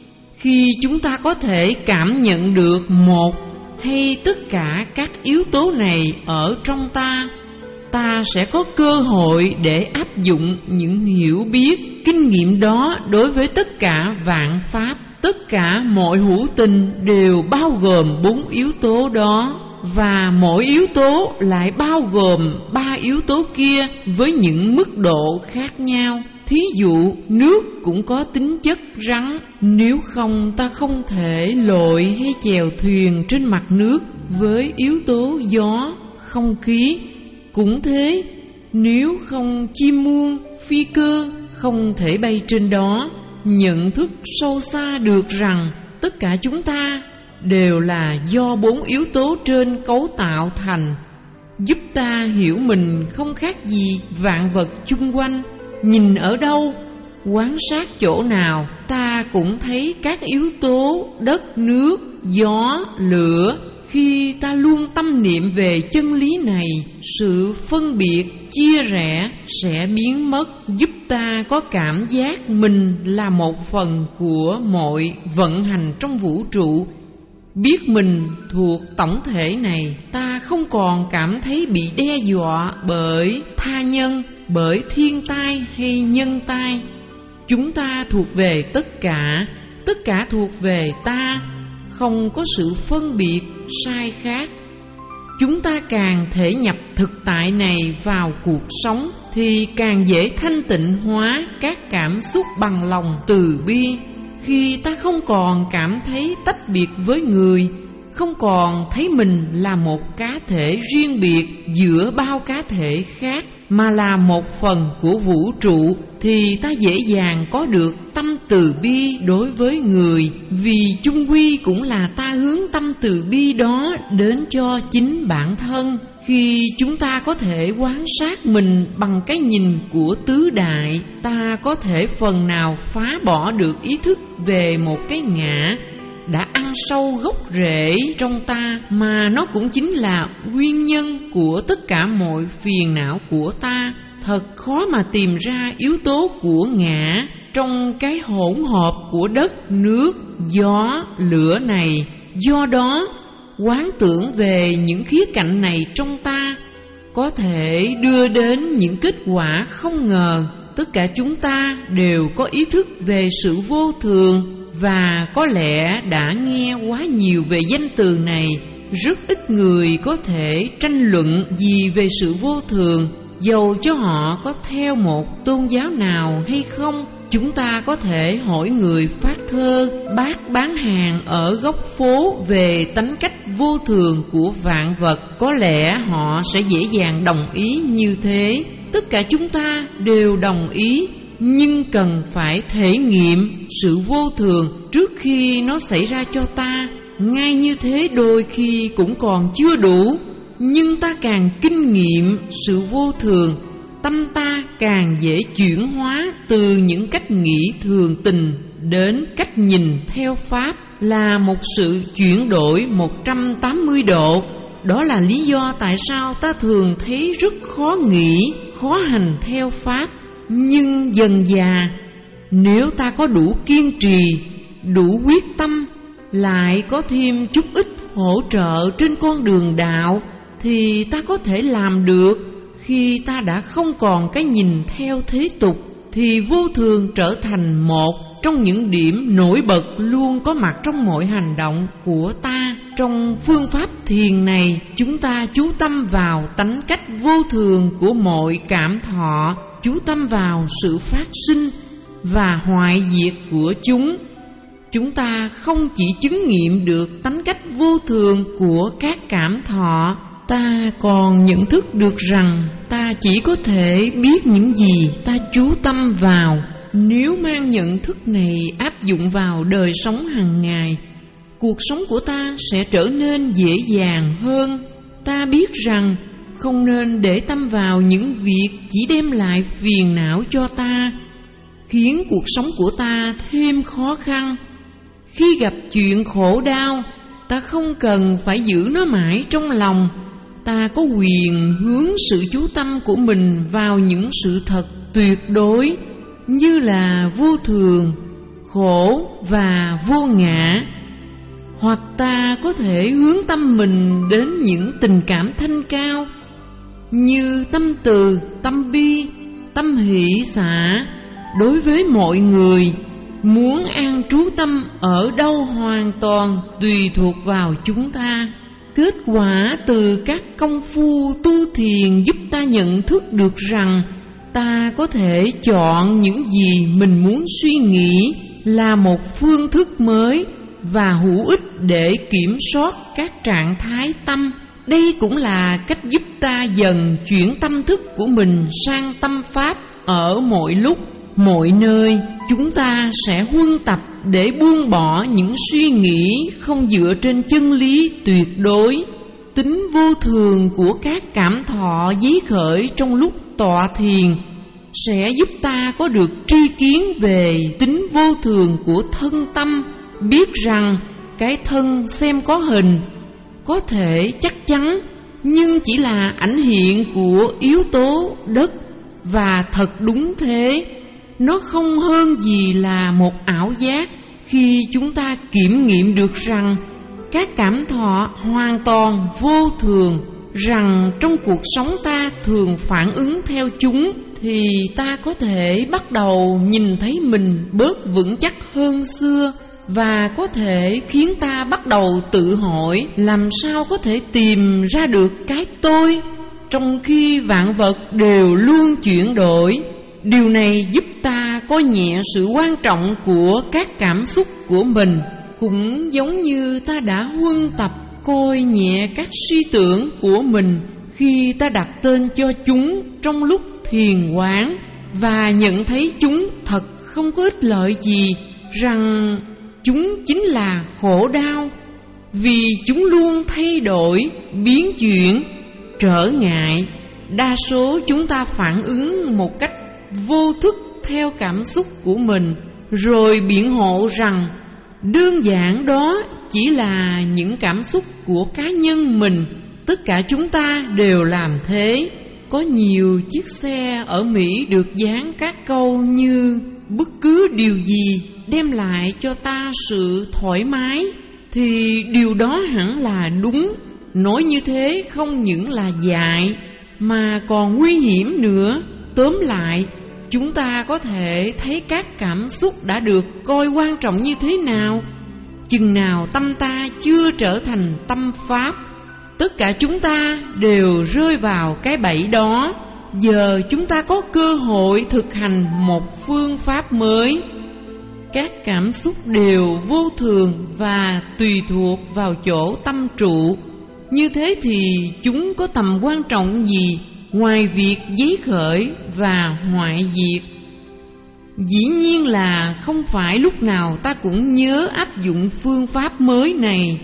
Khi chúng ta có thể cảm nhận được một hay tất cả các yếu tố này ở trong ta, ta sẽ có cơ hội để áp dụng những hiểu biết, kinh nghiệm đó đối với tất cả vạn pháp. Tất cả mọi hữu tình đều bao gồm bốn yếu tố đó, và mỗi yếu tố lại bao gồm ba yếu tố kia với những mức độ khác nhau. Thí dụ, nước cũng có tính chất rắn, nếu không ta không thể lội hay chèo thuyền trên mặt nước với yếu tố gió. Không khí cũng thế, nếu không chim muông, phi cơ không thể bay trên đó. Nhận thức sâu xa được rằng tất cả chúng ta đều là do bốn yếu tố trên cấu tạo thành, giúp ta hiểu mình không khác gì vạn vật chung quanh. Nhìn ở đâu, quan sát chỗ nào, ta cũng thấy các yếu tố đất, nước, gió, lửa. Khi ta luôn tâm niệm về chân lý này, sự phân biệt, chia rẽ sẽ biến mất, giúp ta có cảm giác mình là một phần của mọi vận hành trong vũ trụ. Biết mình thuộc tổng thể này, ta không còn cảm thấy bị đe dọa bởi tha nhân, bởi thiên tai hay nhân tai. Chúng ta thuộc về tất cả, tất cả thuộc về ta, không có sự phân biệt sai khác. Chúng ta càng thể nhập thực tại này vào cuộc sống thì càng dễ thanh tịnh hóa các cảm xúc bằng lòng từ bi. Khi ta không còn cảm thấy tách biệt với người, không còn thấy mình là một cá thể riêng biệt giữa bao cá thể khác, mà là một phần của vũ trụ, thì ta dễ dàng có được tâm từ bi đối với người, vì chung quy cũng là ta hướng tâm từ bi đó đến cho chính bản thân. Khi chúng ta có thể quan sát mình bằng cái nhìn của tứ đại, ta có thể phần nào phá bỏ được ý thức về một cái ngã đã ăn sâu gốc rễ trong ta, mà nó cũng chính là nguyên nhân của tất cả mọi phiền não của ta. Thật khó mà tìm ra yếu tố của ngã trong cái hỗn hợp của đất, nước, gió, lửa này. Do đó, quán tưởng về những khía cạnh này trong ta có thể đưa đến những kết quả không ngờ. Tất cả chúng ta đều có ý thức về sự vô thường, và có lẽ đã nghe quá nhiều về danh từ này. Rất ít người có thể tranh luận gì về sự vô thường, dầu cho họ có theo một tôn giáo nào hay không. Chúng ta có thể hỏi người phát thơ, bác bán hàng ở góc phố về tánh cách vô thường của vạn vật. Có lẽ họ sẽ dễ dàng đồng ý như thế. Tất cả chúng ta đều đồng ý, nhưng cần phải thể nghiệm sự vô thường trước khi nó xảy ra cho ta. Ngay như thế đôi khi cũng còn chưa đủ, nhưng ta càng kinh nghiệm sự vô thường, tâm ta càng dễ chuyển hóa từ những cách nghĩ thường tình đến cách nhìn theo Pháp, là một sự chuyển đổi một trăm tám mươi độ. Đó là lý do tại sao ta thường thấy rất khó nghĩ, khó hành theo Pháp. Nhưng dần dà, nếu ta có đủ kiên trì, đủ quyết tâm, lại có thêm chút ít hỗ trợ trên con đường đạo, thì ta có thể làm được. Khi ta đã không còn cái nhìn theo thế tục, thì vô thường trở thành một trong những điểm nổi bật luôn có mặt trong mọi hành động của ta. Trong phương pháp thiền này, chúng ta chú tâm vào tánh cách vô thường của mọi cảm thọ, chú tâm vào sự phát sinh và hoại diệt của chúng. Chúng ta không chỉ chứng nghiệm được tánh cách vô thường của các cảm thọ, ta còn nhận thức được rằng ta chỉ có thể biết những gì ta chú tâm vào. Nếu mang nhận thức này áp dụng vào đời sống hàng ngày, cuộc sống của ta sẽ trở nên dễ dàng hơn. Ta biết rằng không nên để tâm vào những việc chỉ đem lại phiền não cho ta, khiến cuộc sống của ta thêm khó khăn. Khi gặp chuyện khổ đau, ta không cần phải giữ nó mãi trong lòng. Ta có quyền hướng sự chú tâm của mình vào những sự thật tuyệt đối. như là vô thường, khổ và vô ngã. Hoặc ta có thể hướng tâm mình đến những tình cảm thanh cao như tâm từ, tâm bi, tâm hỷ xả đối với mọi người. Muốn an trú tâm ở đâu hoàn toàn tùy thuộc vào chúng ta. Kết quả từ các công phu tu thiền giúp ta nhận thức được rằng ta có thể chọn những gì mình muốn suy nghĩ là một phương thức mới và hữu ích để kiểm soát các trạng thái tâm. Đây cũng là cách giúp ta dần chuyển tâm thức của mình sang tâm pháp ở mọi lúc, mọi nơi. Chúng ta sẽ huân tập để buông bỏ những suy nghĩ không dựa trên chân lý tuyệt đối. Tính vô thường của các cảm thọ giấy khởi trong lúc tọa thiền sẽ giúp ta có được tri kiến về tính vô thường của thân tâm, biết rằng cái thân xem có hình, có thể chắc chắn, nhưng chỉ là ảnh hiện của yếu tố đất. Và thật đúng thế, nó không hơn gì là một ảo giác khi chúng ta kiểm nghiệm được rằng các cảm thọ hoàn toàn vô thường, rằng trong cuộc sống ta thường phản ứng theo chúng, thì ta có thể bắt đầu nhìn thấy mình bớt vững chắc hơn xưa, và có thể khiến ta bắt đầu tự hỏi làm sao có thể tìm ra được cái tôi, trong khi vạn vật đều luôn chuyển đổi. Điều này giúp ta coi nhẹ sự quan trọng của các cảm xúc của mình, cũng giống như ta đã huân tập coi nhẹ các suy tưởng của mình khi ta đặt tên cho chúng trong lúc thiền quán, và nhận thấy chúng thật không có ích lợi gì, rằng chúng chính là khổ đau, vì chúng luôn thay đổi, biến chuyển, trở ngại. Đa số chúng ta phản ứng một cách vô thức theo cảm xúc của mình, rồi biện hộ rằng đơn giản đó chỉ là những cảm xúc của cá nhân mình. Tất cả chúng ta đều làm thế. Có nhiều chiếc xe ở Mỹ được dán các câu như bất cứ điều gì đem lại cho ta sự thoải mái thì điều đó hẳn là đúng. Nói như thế không những là dại mà còn nguy hiểm nữa. Tóm lại, chúng ta có thể thấy các cảm xúc đã được coi quan trọng như thế nào chừng nào tâm ta chưa trở thành tâm pháp. Tất cả chúng ta đều rơi vào cái bẫy đó. Giờ chúng ta có cơ hội thực hành một phương pháp mới. Các cảm xúc đều vô thường và tùy thuộc vào chỗ tâm trụ. Như thế thì chúng có tầm quan trọng gì ngoài việc giấy khởi và hoại diệt? Dĩ nhiên là không phải lúc nào ta cũng nhớ áp dụng phương pháp mới này,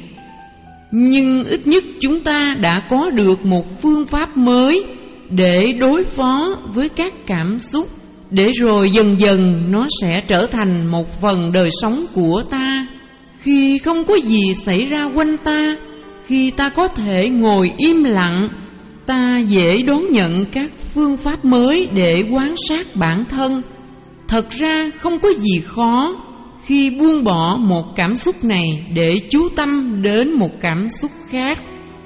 nhưng ít nhất chúng ta đã có được một phương pháp mới để đối phó với các cảm xúc, để rồi dần dần nó sẽ trở thành một phần đời sống của ta. Khi không có gì xảy ra quanh ta, khi ta có thể ngồi im lặng, ta dễ đón nhận các phương pháp mới để quan sát bản thân. Thật ra không có gì khó khi buông bỏ một cảm xúc này để chú tâm đến một cảm xúc khác.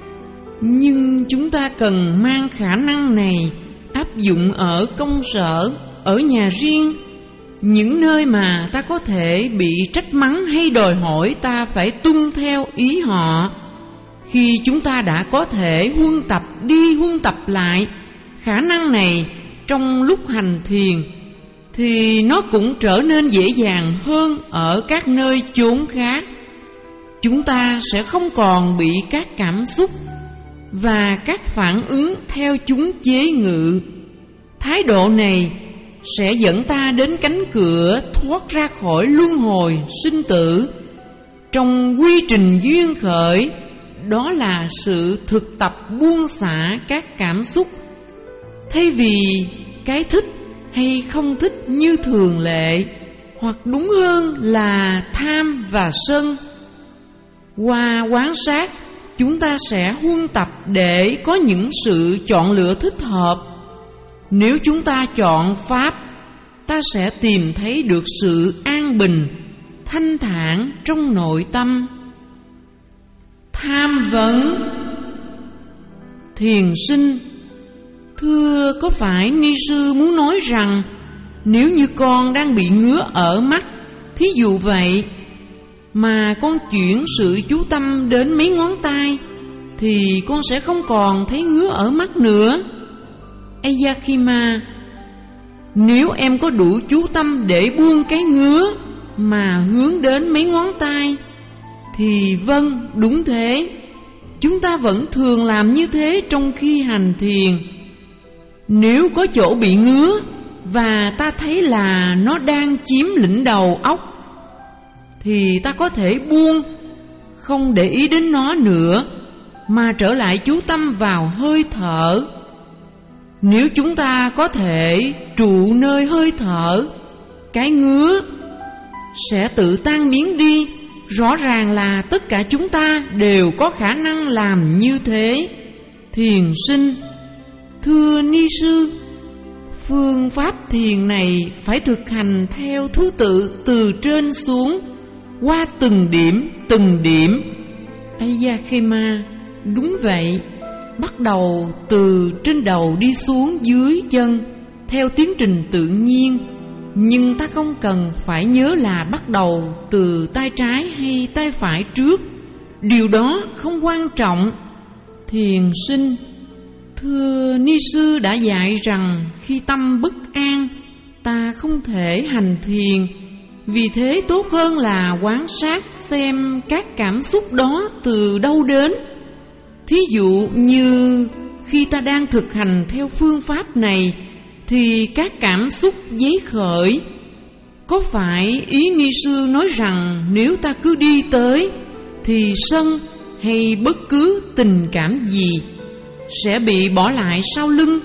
Nhưng chúng ta cần mang khả năng này áp dụng ở công sở, ở nhà riêng, những nơi mà ta có thể bị trách mắng hay đòi hỏi ta phải tuân theo ý họ. Khi chúng ta đã có thể huân tập đi huân tập lại khả năng này trong lúc hành thiền, thì nó cũng trở nên dễ dàng hơn ở các nơi chốn khác. Chúng ta sẽ không còn bị các cảm xúc và các phản ứng theo chúng chế ngự. Thái độ này sẽ dẫn ta đến cánh cửa thoát ra khỏi luân hồi sinh tử. Trong quy trình duyên khởi, đó là sự thực tập buông xả các cảm xúc, thay vì cái thích hay không thích như thường lệ, hoặc đúng hơn là tham và sân. Qua quan sát, chúng ta sẽ huân tập để có những sự chọn lựa thích hợp. Nếu chúng ta chọn pháp ta sẽ tìm thấy được sự an bình, thanh thản trong nội tâm. Tham vấn. Thiền sinh: thưa, có phải ni sư muốn nói rằng nếu như con đang bị ngứa ở mắt, thí dụ vậy, mà con chuyển sự chú tâm đến mấy ngón tay, thì con sẽ không còn thấy ngứa ở mắt nữa? Ayakima: nếu em có đủ chú tâm để buông cái ngứa mà hướng đến mấy ngón tay, thì vâng, đúng thế. Chúng ta vẫn thường làm như thế trong khi hành thiền. Nếu có chỗ bị ngứa và ta thấy là nó đang chiếm lĩnh đầu óc, thì ta có thể buông, không để ý đến nó nữa, mà trở lại chú tâm vào hơi thở. Nếu chúng ta có thể trụ nơi hơi thở, cái ngứa sẽ tự tan biến đi. Rõ ràng là tất cả chúng ta đều có khả năng làm như thế. Thiền sinh: thưa ni sư, phương pháp thiền này phải thực hành theo thứ tự từ trên xuống, qua từng điểm, từng điểm. Ayakema: đúng vậy. Bắt đầu từ trên đầu đi xuống dưới chân, theo tiến trình tự nhiên. Nhưng ta không cần phải nhớ là bắt đầu từ tay trái hay tay phải trước. Điều đó không quan trọng. Thiền sinh: thưa, ni sư đã dạy rằng khi tâm bất an, ta không thể hành thiền. Vì thế tốt hơn là quan sát xem các cảm xúc đó từ đâu đến. Thí dụ như khi ta đang thực hành theo phương pháp này, thì các cảm xúc dấy khởi. Có phải ý ni sư nói rằng nếu ta cứ đi tới, thì sân hay bất cứ tình cảm gì sẽ bị bỏ lại sau lưng?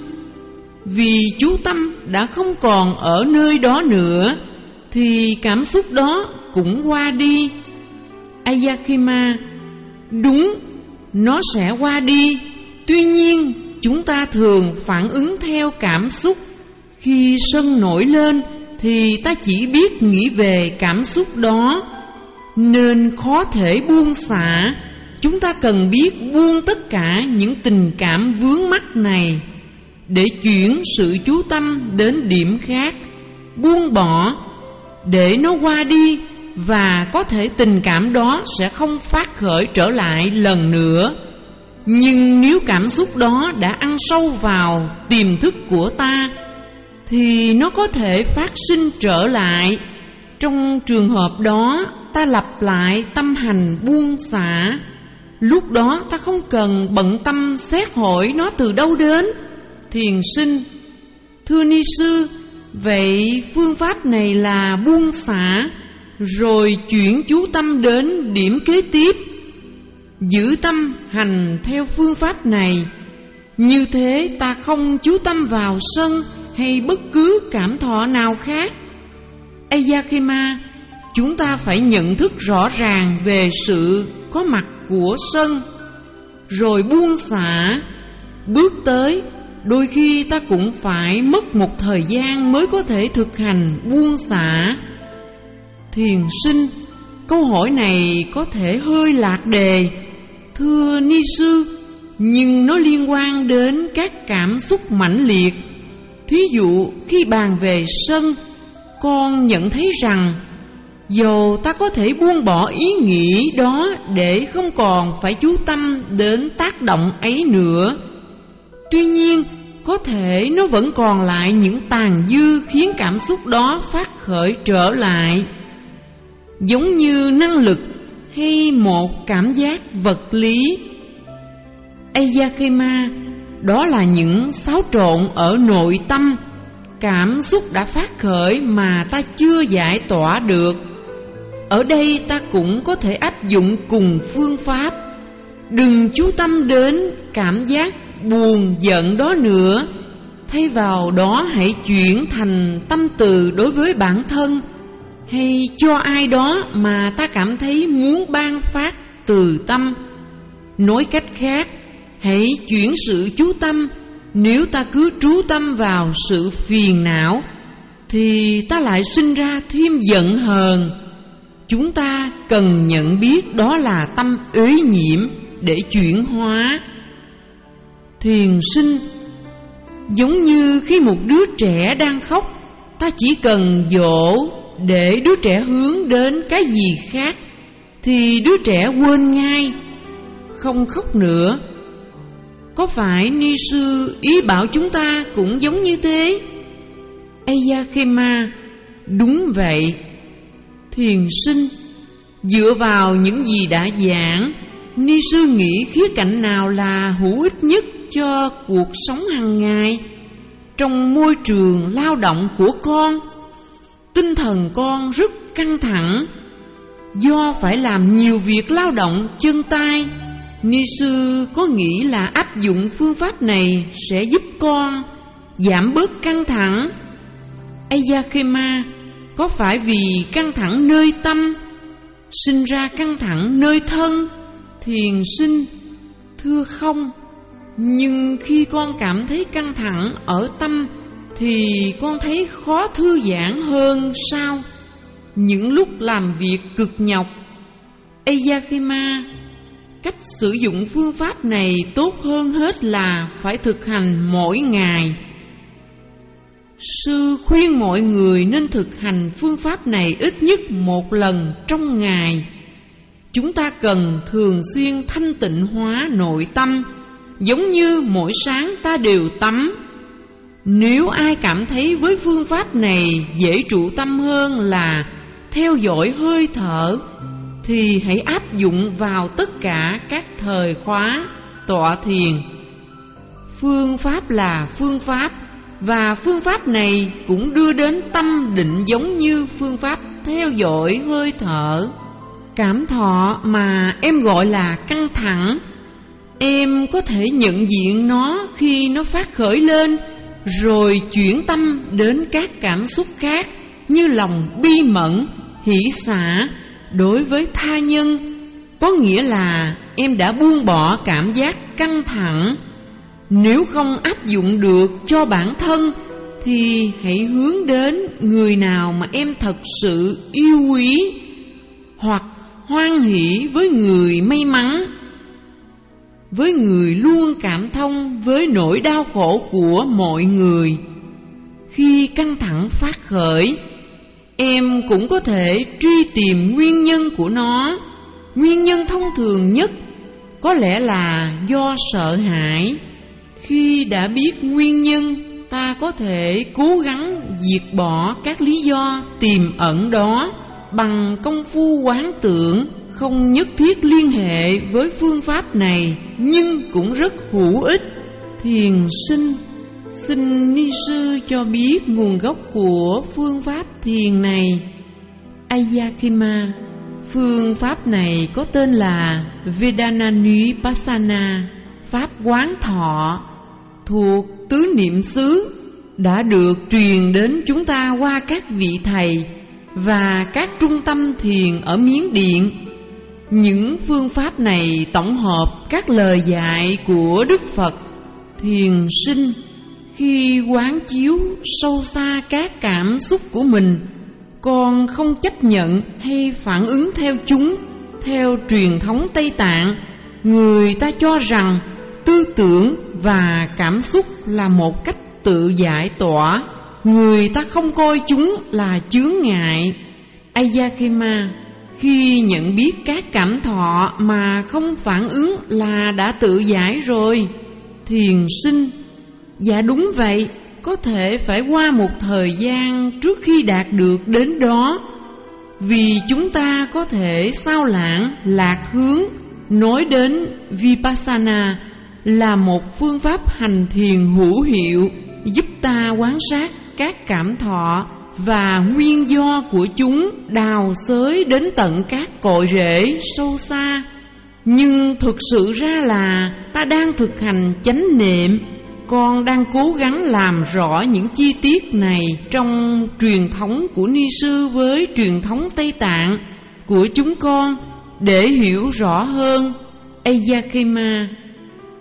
Vì chú tâm đã không còn ở nơi đó nữa, thì cảm xúc đó cũng qua đi. Ayakima: đúng, nó sẽ qua đi. Tuy nhiên chúng ta thường phản ứng theo cảm xúc. Khi sân nổi lên thì ta chỉ biết nghĩ về cảm xúc đó, nên khó thể buông xả. Chúng ta cần biết buông tất cả những tình cảm vướng mắc này, để chuyển sự chú tâm đến điểm khác, buông bỏ, để nó qua đi, và có thể tình cảm đó sẽ không phát khởi trở lại lần nữa. Nhưng nếu cảm xúc đó đã ăn sâu vào tiềm thức của ta, thì nó có thể phát sinh trở lại. Trong trường hợp đó, ta lặp lại tâm hành buông xả. Lúc đó ta không cần bận tâm xét hỏi nó từ đâu đến. Thiền sinh: thưa ni sư, vậy phương pháp này là buông xả, rồi chuyển chú tâm đến điểm kế tiếp. Giữ tâm hành theo phương pháp này. Như thế ta không chú tâm vào sân hay bất cứ cảm thọ nào khác. Ayakima: chúng ta phải nhận thức rõ ràng về sự có mặt của sân, rồi buông xả. Bước tới, đôi khi ta cũng phải mất một thời gian mới có thể thực hành buông xả. Thiền sinh: câu hỏi này có thể hơi lạc đề, thưa ni sư, nhưng nó liên quan đến các cảm xúc mãnh liệt. Thí dụ khi bàn về sân, con nhận thấy rằng dầu ta có thể buông bỏ ý nghĩ đó để không còn phải chú tâm đến tác động ấy nữa, tuy nhiên có thể nó vẫn còn lại những tàn dư khiến cảm xúc đó phát khởi trở lại, giống như năng lực hay một cảm giác vật lý. Ayakima: đó là những xáo trộn ở nội tâm. Cảm xúc đã phát khởi mà ta chưa giải tỏa được. Ở đây ta cũng có thể áp dụng cùng phương pháp. Đừng chú tâm đến cảm giác buồn giận đó nữa. Thay vào đó hãy chuyển thành tâm từ đối với bản thân hay cho ai đó mà ta cảm thấy muốn ban phát từ tâm. Nói cách khác, hãy chuyển sự chú tâm. Nếu ta cứ trú tâm vào sự phiền não, thì ta lại sinh ra thêm giận hờn. Chúng ta cần nhận biết đó là tâm uế nhiễm để chuyển hóa. Thiền sinh giống như khi một đứa trẻ đang khóc, ta chỉ cần dỗ để đứa trẻ hướng đến cái gì khác thì đứa trẻ quên ngay, không khóc nữa. Có phải Ni sư ý bảo chúng ta cũng giống như thế? Eyakema: đúng vậy. Thiền sinh: dựa vào những gì đã giảng, Ni sư nghĩ khía cạnh nào là hữu ích nhất cho cuộc sống hàng ngày trong môi trường lao động của con? Tinh thần con rất căng thẳng do phải làm nhiều việc lao động chân tay. Ni sư có nghĩ là áp dụng phương pháp này sẽ giúp con giảm bớt căng thẳng? Eyakema: có phải vì căng thẳng nơi tâm sinh ra căng thẳng nơi thân? Thiền sinh: thưa không. Nhưng khi con cảm thấy căng thẳng ở tâm thì con thấy khó thư giãn hơn sao? Những lúc làm việc cực nhọc. Eyakema: cách sử dụng phương pháp này tốt hơn hết là phải thực hành mỗi ngày. Sư khuyên mọi người nên thực hành phương pháp này ít nhất một lần trong ngày. Chúng ta cần thường xuyên thanh tịnh hóa nội tâm, giống như mỗi sáng ta đều tắm. Nếu ai cảm thấy với phương pháp này dễ trụ tâm hơn là theo dõi hơi thở, thì hãy áp dụng vào tất cả các thời khóa tọa thiền. Phương pháp là phương pháp, và phương pháp này cũng đưa đến tâm định giống như phương pháp theo dõi hơi thở. Cảm thọ mà em gọi là căng thẳng, em có thể nhận diện nó khi nó phát khởi lên, rồi chuyển tâm đến các cảm xúc khác như lòng bi mẫn, hỷ xả đối với tha nhân. Có nghĩa là em đã buông bỏ cảm giác căng thẳng. Nếu không áp dụng được cho bản thân thì hãy hướng đến người nào mà em thật sự yêu quý, hoặc hoan hỷ với người may mắn, với người luôn cảm thông với nỗi đau khổ của mọi người. Khi căng thẳng phát khởi, em cũng có thể truy tìm nguyên nhân của nó. Nguyên nhân thông thường nhất có lẽ là do sợ hãi. Khi đã biết nguyên nhân, ta có thể cố gắng diệt bỏ các lý do tiềm ẩn đó bằng công phu quán tưởng. Không nhất thiết liên hệ với phương pháp này, nhưng cũng rất hữu ích. Thiền sinh: xin Ni sư cho biết nguồn gốc của phương pháp thiền này. Eyakema: phương pháp này có tên là Vedananyupassana, pháp quán thọ, thuộc tứ niệm xứ, đã được truyền đến chúng ta qua các vị thầy và các trung tâm thiền ở Miến Điện. Những phương pháp này tổng hợp các lời dạy của Đức Phật. Thiền sinh: khi quán chiếu sâu xa các cảm xúc của mình, con không chấp nhận hay phản ứng theo chúng. Theo truyền thống Tây Tạng, người ta cho rằng tư tưởng và cảm xúc là một cách tự giải tỏa. Người ta không coi chúng là chướng ngại. Eyakema: khi nhận biết các cảm thọ mà không phản ứng là đã tự giải rồi. Thiền sinh: dạ đúng vậy. Có thể phải qua một thời gian trước khi đạt được đến đó, vì chúng ta có thể sao lãng, lạc hướng. Nói đến Vipassana là một phương pháp hành thiền hữu hiệu, giúp ta quan sát các cảm thọ và nguyên do của chúng, đào xới đến tận các cội rễ sâu xa. Nhưng thực sự ra là ta đang thực hành chánh niệm. Con đang cố gắng làm rõ những chi tiết này trong truyền thống của Ni sư với truyền thống Tây Tạng của chúng con để hiểu rõ hơn. Eyakema: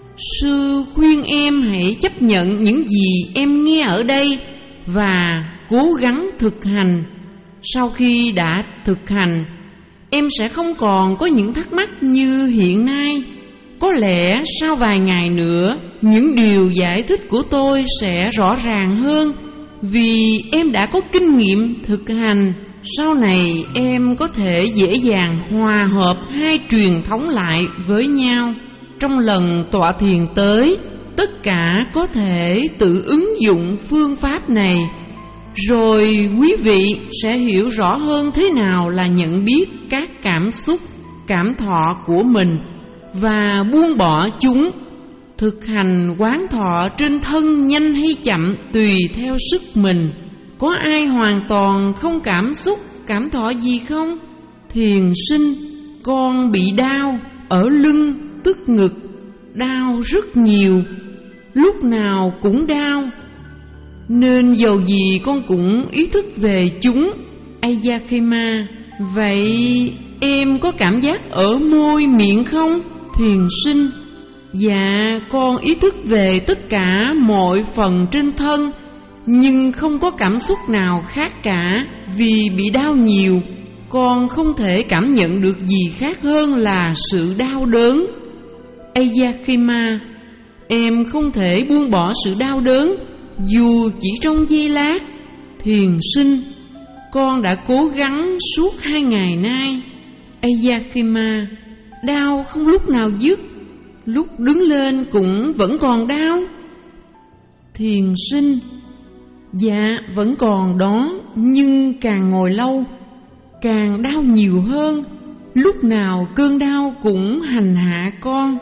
sư khuyên em hãy chấp nhận những gì em nghe ở đây và cố gắng thực hành. Sau khi đã thực hành, em sẽ không còn có những thắc mắc như hiện nay. Có lẽ sau vài ngày nữa, những điều giải thích của tôi sẽ rõ ràng hơn, vì em đã có kinh nghiệm thực hành. Sau này em có thể dễ dàng hòa hợp hai truyền thống lại với nhau. Trong lần tọa thiền tới, tất cả có thể tự ứng dụng phương pháp này, rồi quý vị sẽ hiểu rõ hơn thế nào là nhận biết các cảm xúc, cảm thọ của mình và buông bỏ chúng. Thực hành quán thọ trên thân nhanh hay chậm tùy theo sức mình. Có ai hoàn toàn không cảm xúc, cảm thọ gì không? Thiền sinh, con bị đau ở lưng, tức ngực, đau rất nhiều, lúc nào cũng đau, nên dầu gì con cũng ý thức về chúng. Ayakema, vậy em có cảm giác ở môi miệng không? Thiền sinh, dạ con ý thức về tất cả mọi phần trên thân, nhưng không có cảm xúc nào khác cả. Vì bị đau nhiều, con không thể cảm nhận được gì khác hơn là sự đau đớn. Ayakema, em không thể buông bỏ sự đau đớn dù chỉ trong giây lát. Thiền sinh, con đã cố gắng suốt hai ngày nay. Ayakema, đau không lúc nào dứt, lúc đứng lên cũng vẫn còn đau. Thiền sinh, dạ vẫn còn đó, nhưng càng ngồi lâu càng đau nhiều hơn, lúc nào cơn đau cũng hành hạ con.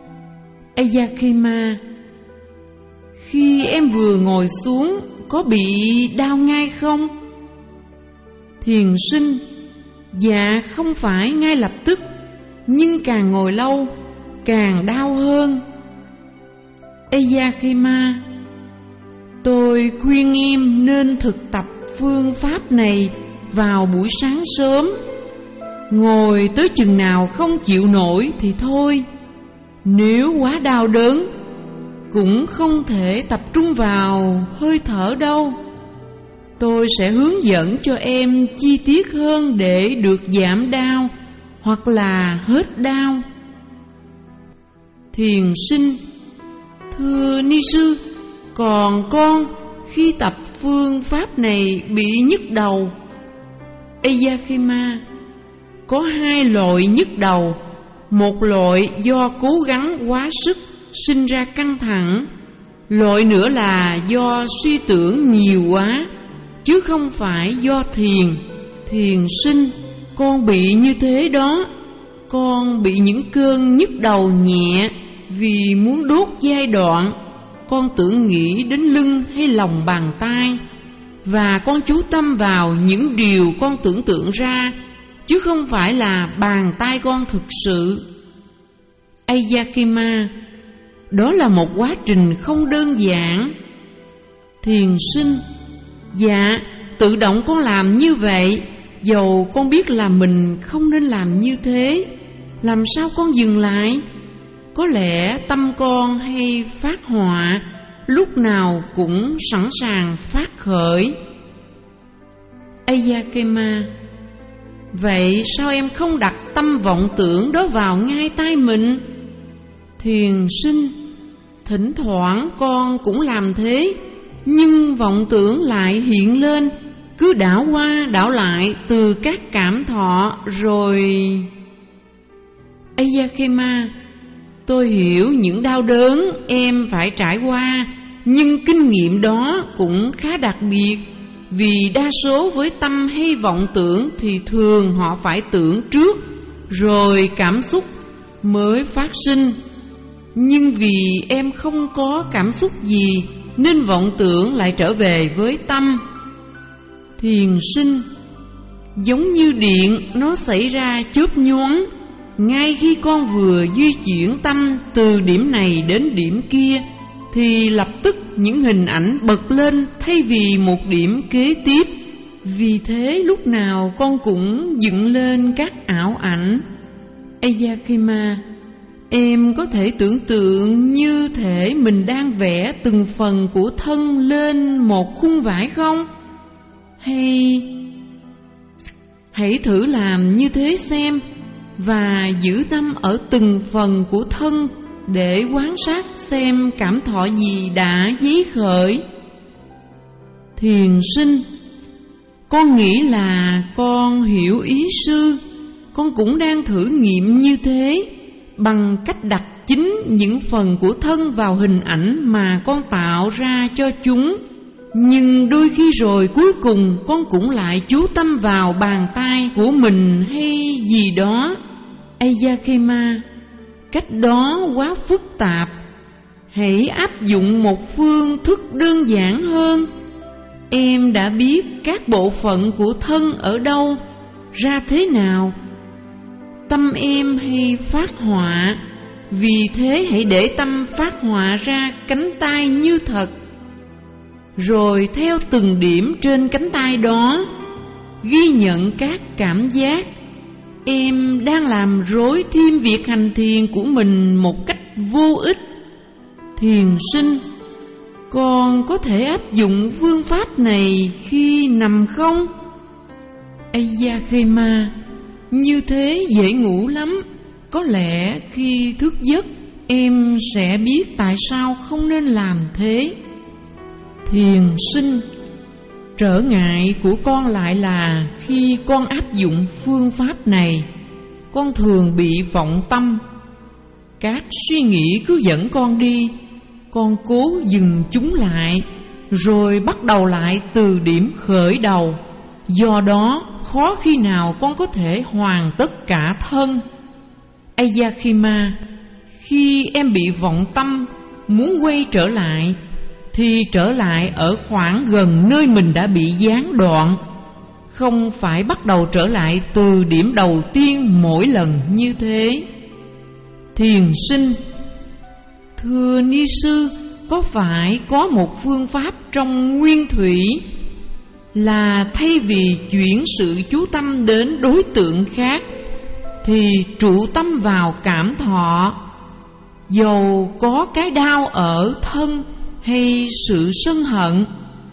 Ayakema, khi em vừa ngồi xuống có bị đau ngay không? Thiền sinh, dạ không phải ngay lập tức, nhưng càng ngồi lâu càng đau hơn. Ayakema, tôi khuyên em nên thực tập phương pháp này vào buổi sáng sớm. Ngồi tới chừng nào không chịu nổi thì thôi. Nếu quá đau đớn cũng không thể tập trung vào hơi thở đâu. Tôi sẽ hướng dẫn cho em chi tiết hơn để được giảm đau hoặc là hết đau. Thiền sinh, thưa ni sư, còn con khi tập phương pháp này bị nhức đầu. Ayakema, có hai loại nhức đầu. Một loại do cố gắng quá sức sinh ra căng thẳng, loại nữa là do suy tưởng nhiều quá, chứ không phải do thiền. Thiền sinh, con bị như thế đó. Con bị những cơn nhức đầu nhẹ vì muốn đốt giai đoạn. Con tưởng nghĩ đến lưng hay lòng bàn tay, và con chú tâm vào những điều con tưởng tượng ra, chứ không phải là bàn tay con thực sự. Ayakema, đó là một quá trình không đơn giản. Thiền sinh, dạ tự động con làm như vậy, dầu con biết là mình không nên làm như thế. Làm sao con dừng lại? Có lẽ tâm con hay phát họa, lúc nào cũng sẵn sàng phát khởi. Ayakema, vậy sao em không đặt tâm vọng tưởng đó vào ngay tay mình? Thiền sinh, thỉnh thoảng con cũng làm thế, nhưng vọng tưởng lại hiện lên, cứ đảo qua đảo lại từ các cảm thọ rồi. Ayakema, tôi hiểu những đau đớn em phải trải qua, nhưng kinh nghiệm đó cũng khá đặc biệt. Vì đa số với tâm hay vọng tưởng thì thường họ phải tưởng trước, rồi cảm xúc mới phát sinh. Nhưng vì em không có cảm xúc gì, nên vọng tưởng lại trở về với tâm. Thiền sinh, giống như điện, nó xảy ra chớp nhoáng. Ngay khi con vừa di chuyển tâm từ điểm này đến điểm kia, thì lập tức những hình ảnh bật lên thay vì một điểm kế tiếp. Vì thế lúc nào con cũng dựng lên các ảo ảnh. Ayakema, em có thể tưởng tượng như thể mình đang vẽ từng phần của thân lên một khung vải không? Hay hãy thử làm như thế xem, và giữ tâm ở từng phần của thân để quan sát xem cảm thọ gì đã dấy khởi. Thiền sinh: con nghĩ là con hiểu ý sư. Con cũng đang thử nghiệm như thế bằng cách đặt chính những phần của thân vào hình ảnh mà con tạo ra cho chúng. Nhưng đôi khi rồi cuối cùng con cũng lại chú tâm vào bàn tay của mình hay gì đó. Ayakema, cách đó quá phức tạp. Hãy áp dụng một phương thức đơn giản hơn. Em đã biết các bộ phận của thân ở đâu, ra thế nào. Tâm em hay phát họa, vì thế hãy để tâm phát họa ra cánh tay như thật. Rồi theo từng điểm trên cánh tay đó, ghi nhận các cảm giác. Em đang làm rối thêm việc hành thiền của mình một cách vô ích. Thiền sinh: con có thể áp dụng phương pháp này khi nằm không? Ayakema: như thế dễ ngủ lắm. Có lẽ khi thức giấc em sẽ biết tại sao không nên làm thế. Thiền sinh: trở ngại của con lại là khi con áp dụng phương pháp này, con thường bị vọng tâm. Các suy nghĩ cứ dẫn con đi, con cố dừng chúng lại, rồi bắt đầu lại từ điểm khởi đầu. Do đó khó khi nào con có thể hoàn tất cả thân. Ayakema: khi em bị vọng tâm muốn quay trở lại, thì trở lại ở khoảng gần nơi mình đã bị gián đoạn, không phải bắt đầu trở lại từ điểm đầu tiên mỗi lần như thế. Thiền sinh: thưa ni sư, có phải có một phương pháp trong nguyên thủy là thay vì chuyển sự chú tâm đến đối tượng khác, thì trụ tâm vào cảm thọ, dầu có cái đau ở thân hay sự sân hận?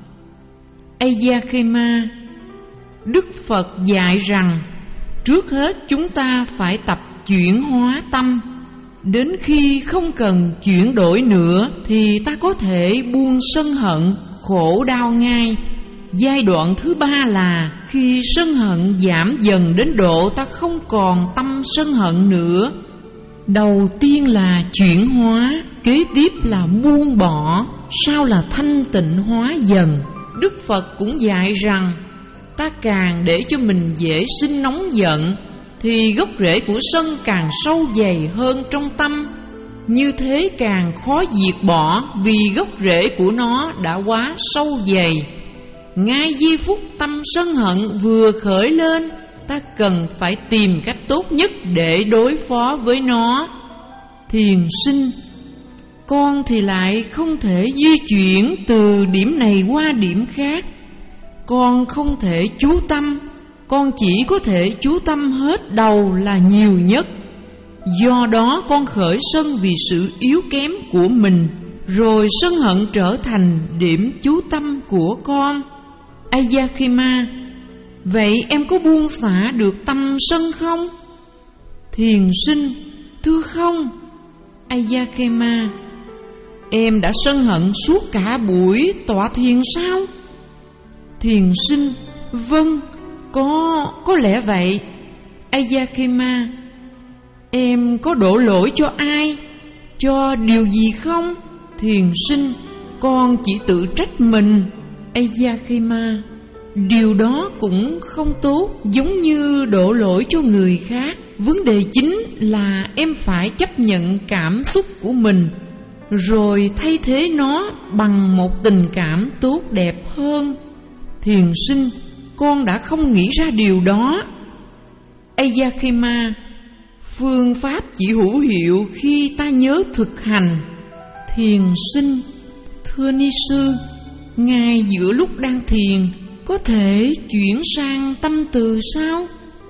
Ayakema: Đức Phật dạy rằng trước hết chúng ta phải tập chuyển hóa tâm. Đến khi không cần chuyển đổi nữa thì ta có thể buông sân hận, khổ đau ngay. Giai đoạn thứ ba là khi sân hận giảm dần đến độ ta không còn tâm sân hận nữa. Đầu tiên là chuyển hóa, kế tiếp là buông bỏ, sau là thanh tịnh hóa dần. Đức Phật cũng dạy rằng ta càng để cho mình dễ sinh nóng giận thì gốc rễ của sân càng sâu dày hơn trong tâm. Như thế càng khó diệt bỏ, vì gốc rễ của nó đã quá sâu dày. Ngay giây phút tâm sân hận vừa khởi lên, ta cần phải tìm cách tốt nhất để đối phó với nó. Thiền sinh: con thì lại không thể di chuyển từ điểm này qua điểm khác. Con không thể chú tâm, con chỉ có thể chú tâm hết đầu là nhiều nhất. Do đó con khởi sân vì sự yếu kém của mình, rồi sân hận trở thành điểm chú tâm của con. Ayakema: vậy em có buông xả được tâm sân không? Thiền sinh: thưa không. Ayakema: em đã sân hận suốt cả buổi tọa thiền sao? Thiền sinh: vâng, có, có lẽ vậy. Ayakema: em có đổ lỗi cho ai, cho điều gì không? Thiền sinh: con chỉ tự trách mình. Ayakema: điều đó cũng không tốt, giống như đổ lỗi cho người khác. Vấn đề chính là em phải chấp nhận cảm xúc của mình, rồi thay thế nó bằng một tình cảm tốt đẹp hơn. Thiền sinh: con đã không nghĩ ra điều đó. Ayakema: phương pháp chỉ hữu hiệu khi ta nhớ thực hành. Thiền sinh: thưa ni sư, ngay giữa lúc đang thiền có thể chuyển sang tâm từ sao?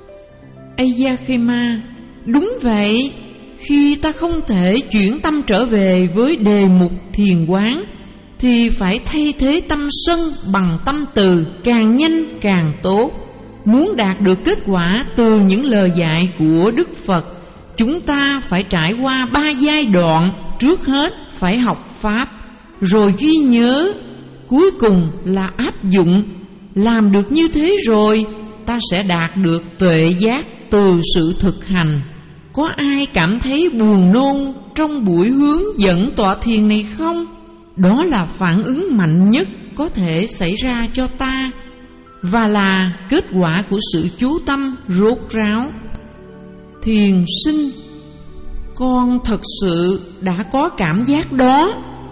Ayakema: đúng vậy. Khi ta không thể chuyển tâm trở về với đề mục thiền quán thì phải thay thế tâm sân bằng tâm từ, càng nhanh càng tốt. Muốn đạt được kết quả từ những lời dạy của Đức Phật, chúng ta phải trải qua ba giai đoạn. Trước hết phải học Pháp, rồi ghi nhớ, cuối cùng là áp dụng. Làm được như thế rồi, ta sẽ đạt được tuệ giác từ sự thực hành. Có ai cảm thấy buồn nôn trong buổi hướng dẫn tọa thiền này không? Đó là phản ứng mạnh nhất có thể xảy ra cho ta, và là kết quả của sự chú tâm rốt ráo. Thiền sinh, con thật sự đã có cảm giác đó.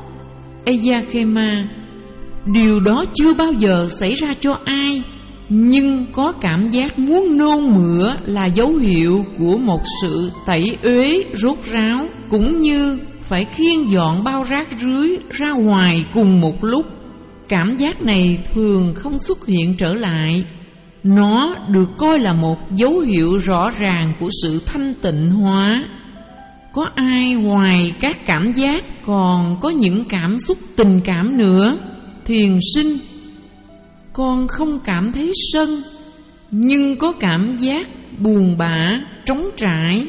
Eyakema, điều đó chưa bao giờ xảy ra cho ai, nhưng có cảm giác muốn nôn mửa là dấu hiệu của một sự tẩy uế rốt ráo, cũng như phải khiêng dọn bao rác rưới ra ngoài cùng một lúc. Cảm giác này thường không xuất hiện trở lại. Nó được coi là một dấu hiệu rõ ràng của sự thanh tịnh hóa. Có ai ngoài các cảm giác còn có những cảm xúc tình cảm nữa? Thiền sinh, con không cảm thấy sân, nhưng có cảm giác buồn bã, trống trải.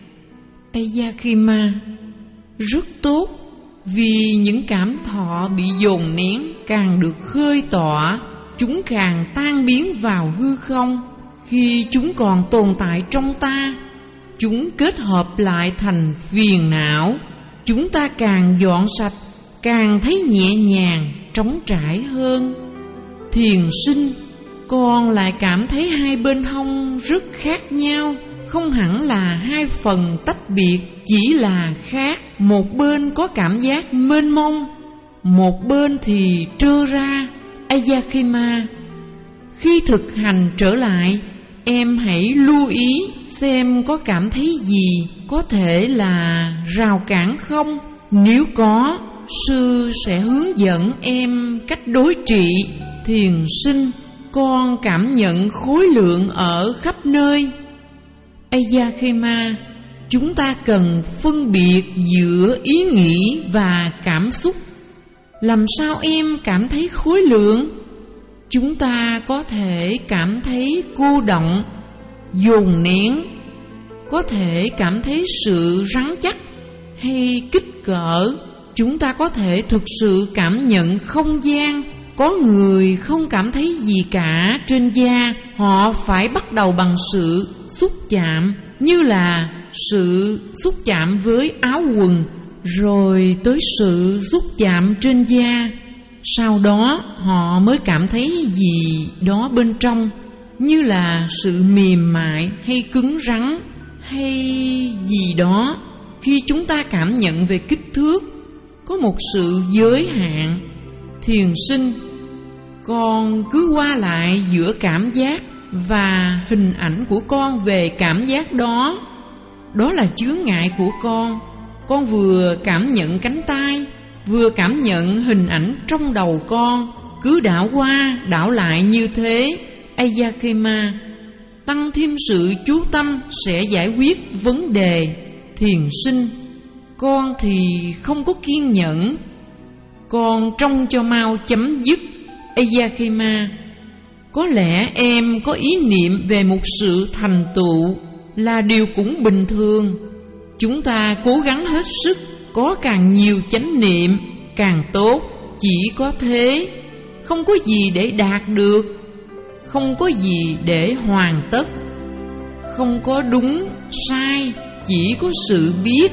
Eyakema, rất tốt, vì những cảm thọ bị dồn nén càng được khơi tỏa, chúng càng tan biến vào hư không. Khi chúng còn tồn tại trong ta, chúng kết hợp lại thành phiền não. Chúng ta càng dọn sạch, càng thấy nhẹ nhàng, trống trải hơn. Thiền sinh, con lại cảm thấy hai bên hông rất khác nhau, không hẳn là hai phần tách biệt, chỉ là khác. Một bên có cảm giác mênh mông, một bên thì trơ ra. Eyakema, khi thực hành trở lại, em hãy lưu ý xem có cảm thấy gì có thể là rào cản không. Nếu có, sư sẽ hướng dẫn em cách đối trị. Thiền sinh, con cảm nhận khối lượng ở khắp nơi. Eyakema, chúng ta cần phân biệt giữa ý nghĩ và cảm xúc. Làm sao em cảm thấy khối lượng? Chúng ta có thể cảm thấy cô động, dồn nén, có thể cảm thấy sự rắn chắc hay kích cỡ. Chúng ta có thể thực sự cảm nhận không gian. Có người không cảm thấy gì cả trên da, họ phải bắt đầu bằng sự xúc chạm, như là sự xúc chạm với áo quần, rồi tới sự xúc chạm trên da. Sau đó họ mới cảm thấy gì đó bên trong, như là sự mềm mại hay cứng rắn hay gì đó. Khi chúng ta cảm nhận về kích thước, có một sự giới hạn. Thiền sinh, con cứ qua lại giữa cảm giác và hình ảnh của con về cảm giác đó. Đó là chướng ngại của con. Con vừa cảm nhận cánh tay, vừa cảm nhận hình ảnh trong đầu con. Cứ đảo qua đảo lại như thế. Eyakema, tăng thêm sự chú tâm sẽ giải quyết vấn đề. Thiền sinh, con thì không có kiên nhẫn, con trông cho mau chấm dứt. Eyakema, có lẽ em có ý niệm về một sự thành tựu là điều cũng bình thường. Chúng ta cố gắng hết sức, có càng nhiều chánh niệm càng tốt. Chỉ có thế, không có gì để đạt được, không có gì để hoàn tất, không có đúng sai, chỉ có sự biết.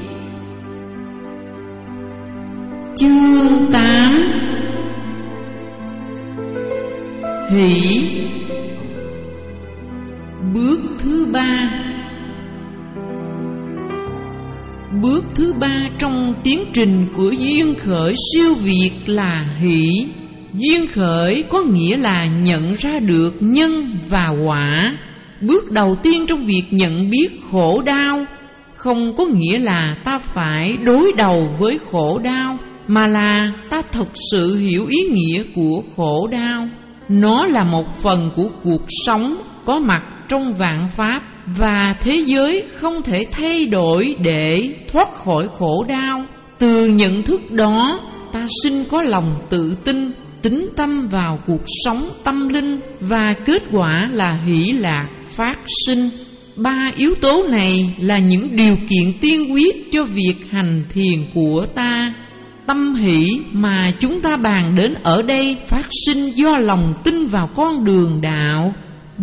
Chương tám. Hỷ. Bước thứ ba. Bước thứ ba trong tiến trình của duyên khởi siêu việt là hỷ. Duyên khởi có nghĩa là nhận ra được nhân và quả. Bước đầu tiên trong việc nhận biết khổ đau không có nghĩa là ta phải đối đầu với khổ đau, mà là ta thực sự hiểu ý nghĩa của khổ đau. Nó là một phần của cuộc sống, có mặt trong vạn pháp, và thế giới không thể thay đổi để thoát khỏi khổ đau. Từ nhận thức đó, ta sinh có lòng tự tin, tín tâm vào cuộc sống tâm linh, và kết quả là hỷ lạc phát sinh. Ba yếu tố này là những điều kiện tiên quyết cho việc hành thiền của ta. Tâm hỷ mà chúng ta bàn đến ở đây phát sinh do lòng tin vào con đường đạo,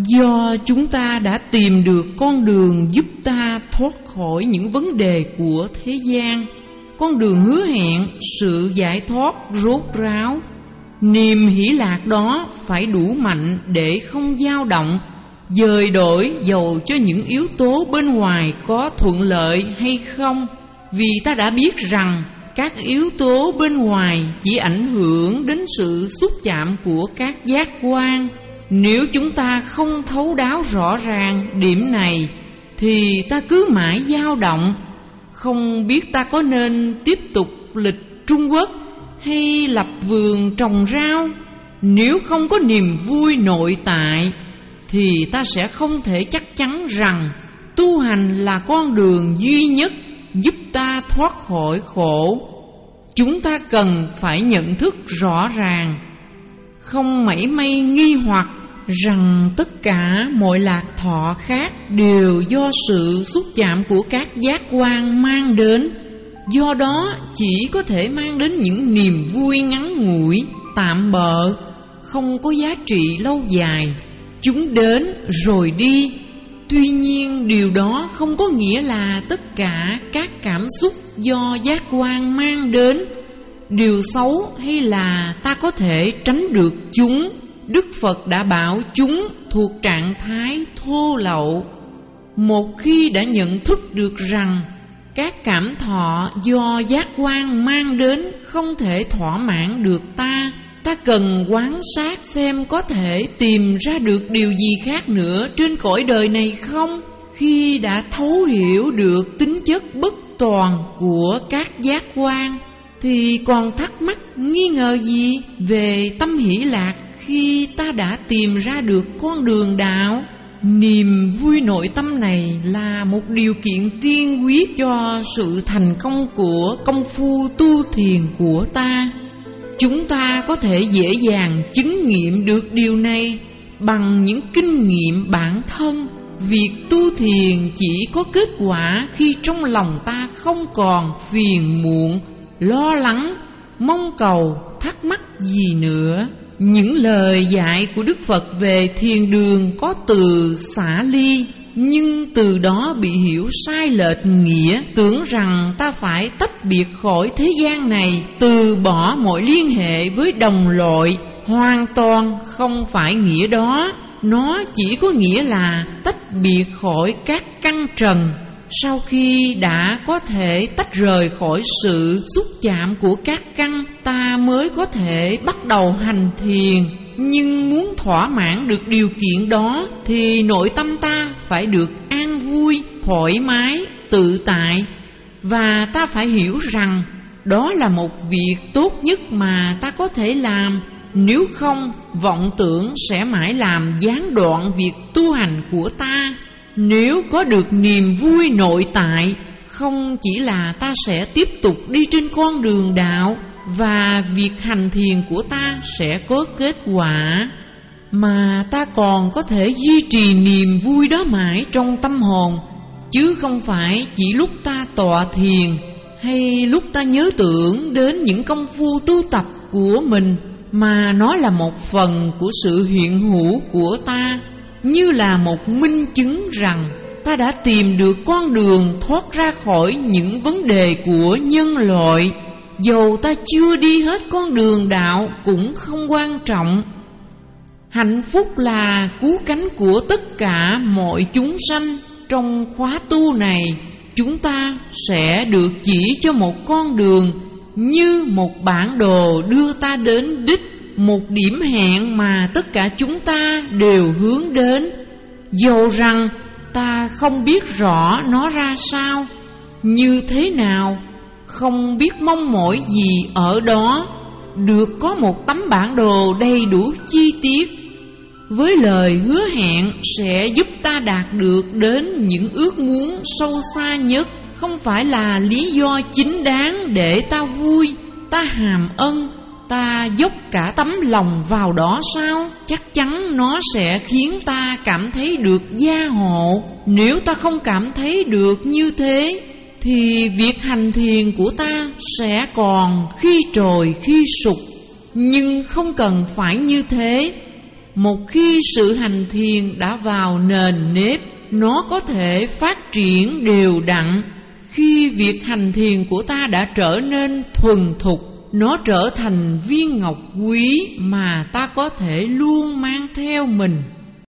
do chúng ta đã tìm được con đường giúp ta thoát khỏi những vấn đề của thế gian, con đường hứa hẹn sự giải thoát rốt ráo. Niềm hỷ lạc đó phải đủ mạnh để không dao động, dời đổi dầu cho những yếu tố bên ngoài có thuận lợi hay không, vì ta đã biết rằng các yếu tố bên ngoài chỉ ảnh hưởng đến sự xúc chạm của các giác quan. Nếu chúng ta không thấu đáo rõ ràng điểm này thì ta cứ mãi dao động, không biết ta có nên tiếp tục lịch Trung Quốc hay lập vườn trồng rau. Nếu không có niềm vui nội tại thì ta sẽ không thể chắc chắn rằng tu hành là con đường duy nhất giúp ta thoát khỏi khổ. Chúng ta cần phải nhận thức rõ ràng, không mảy may nghi hoặc rằng tất cả mọi lạc thọ khác đều do sự xúc chạm của các giác quan mang đến. Do đó chỉ có thể mang đến những niềm vui ngắn ngủi, tạm bợ, không có giá trị lâu dài. Chúng đến rồi đi. Tuy nhiên điều đó không có nghĩa là tất cả các cảm xúc do giác quan mang đến điều xấu, hay là ta có thể tránh được chúng. Đức Phật đã bảo chúng thuộc trạng thái thô lậu. Một khi đã nhận thức được rằng các cảm thọ do giác quan mang đến không thể thỏa mãn được ta, ta cần quan sát xem có thể tìm ra được điều gì khác nữa trên cõi đời này không. Khi đã thấu hiểu được tính chất bất toàn của các giác quan thì còn thắc mắc nghi ngờ gì về tâm hỷ lạc khi ta đã tìm ra được con đường đạo. Niềm vui nội tâm này là một điều kiện tiên quyết cho sự thành công của công phu tu thiền của ta. Chúng ta có thể dễ dàng chứng nghiệm được điều này bằng những kinh nghiệm bản thân. Việc tu thiền chỉ có kết quả khi trong lòng ta không còn phiền muộn, lo lắng, mong cầu, thắc mắc gì nữa. Những lời dạy của Đức Phật về thiền đường có từ xả ly, nhưng từ đó bị hiểu sai lệch nghĩa, tưởng rằng ta phải tách biệt khỏi thế gian này, từ bỏ mọi liên hệ với đồng loại. Hoàn toàn không phải nghĩa đó. Nó chỉ có nghĩa là tách biệt khỏi các căn trần. Sau khi đã có thể tách rời khỏi sự xúc chạm của các căn, ta mới có thể bắt đầu hành thiền. Nhưng muốn thỏa mãn được điều kiện đó thì nội tâm ta phải được an vui, thoải mái, tự tại. Và ta phải hiểu rằng đó là một việc tốt nhất mà ta có thể làm. Nếu không, vọng tưởng sẽ mãi làm gián đoạn việc tu hành của ta. Nếu có được niềm vui nội tại, không chỉ là ta sẽ tiếp tục đi trên con đường đạo và việc hành thiền của ta sẽ có kết quả, mà ta còn có thể duy trì niềm vui đó mãi trong tâm hồn, chứ không phải chỉ lúc ta tọa thiền hay lúc ta nhớ tưởng đến những công phu tu tập của mình, mà nó là một phần của sự hiện hữu của ta, như là một minh chứng rằng ta đã tìm được con đường thoát ra khỏi những vấn đề của nhân loại. Dầu ta chưa đi hết con đường đạo cũng không quan trọng. Hạnh phúc là cứu cánh của tất cả mọi chúng sanh. Trong khóa tu này, chúng ta sẽ được chỉ cho một con đường như một bản đồ đưa ta đến đích, một điểm hẹn mà tất cả chúng ta đều hướng đến, dầu rằng ta không biết rõ nó ra sao, như thế nào, không biết mong mỏi gì ở đó. Được có một tấm bản đồ đầy đủ chi tiết với lời hứa hẹn sẽ giúp ta đạt được đến những ước muốn sâu xa nhất, không phải là lý do chính đáng để ta vui. ta hàm ân, ta dốc cả tấm lòng vào đó sao? Chắc chắn nó sẽ khiến ta cảm thấy được gia hộ. Nếu ta không cảm thấy được như thế, thì việc hành thiền của ta sẽ còn khi trồi khi sụp. Nhưng không cần phải như thế. Một khi sự hành thiền đã vào nền nếp, nó có thể phát triển đều đặn. Khi việc hành thiền của ta đã trở nên thuần thục, nó trở thành viên ngọc quý mà ta có thể luôn mang theo mình.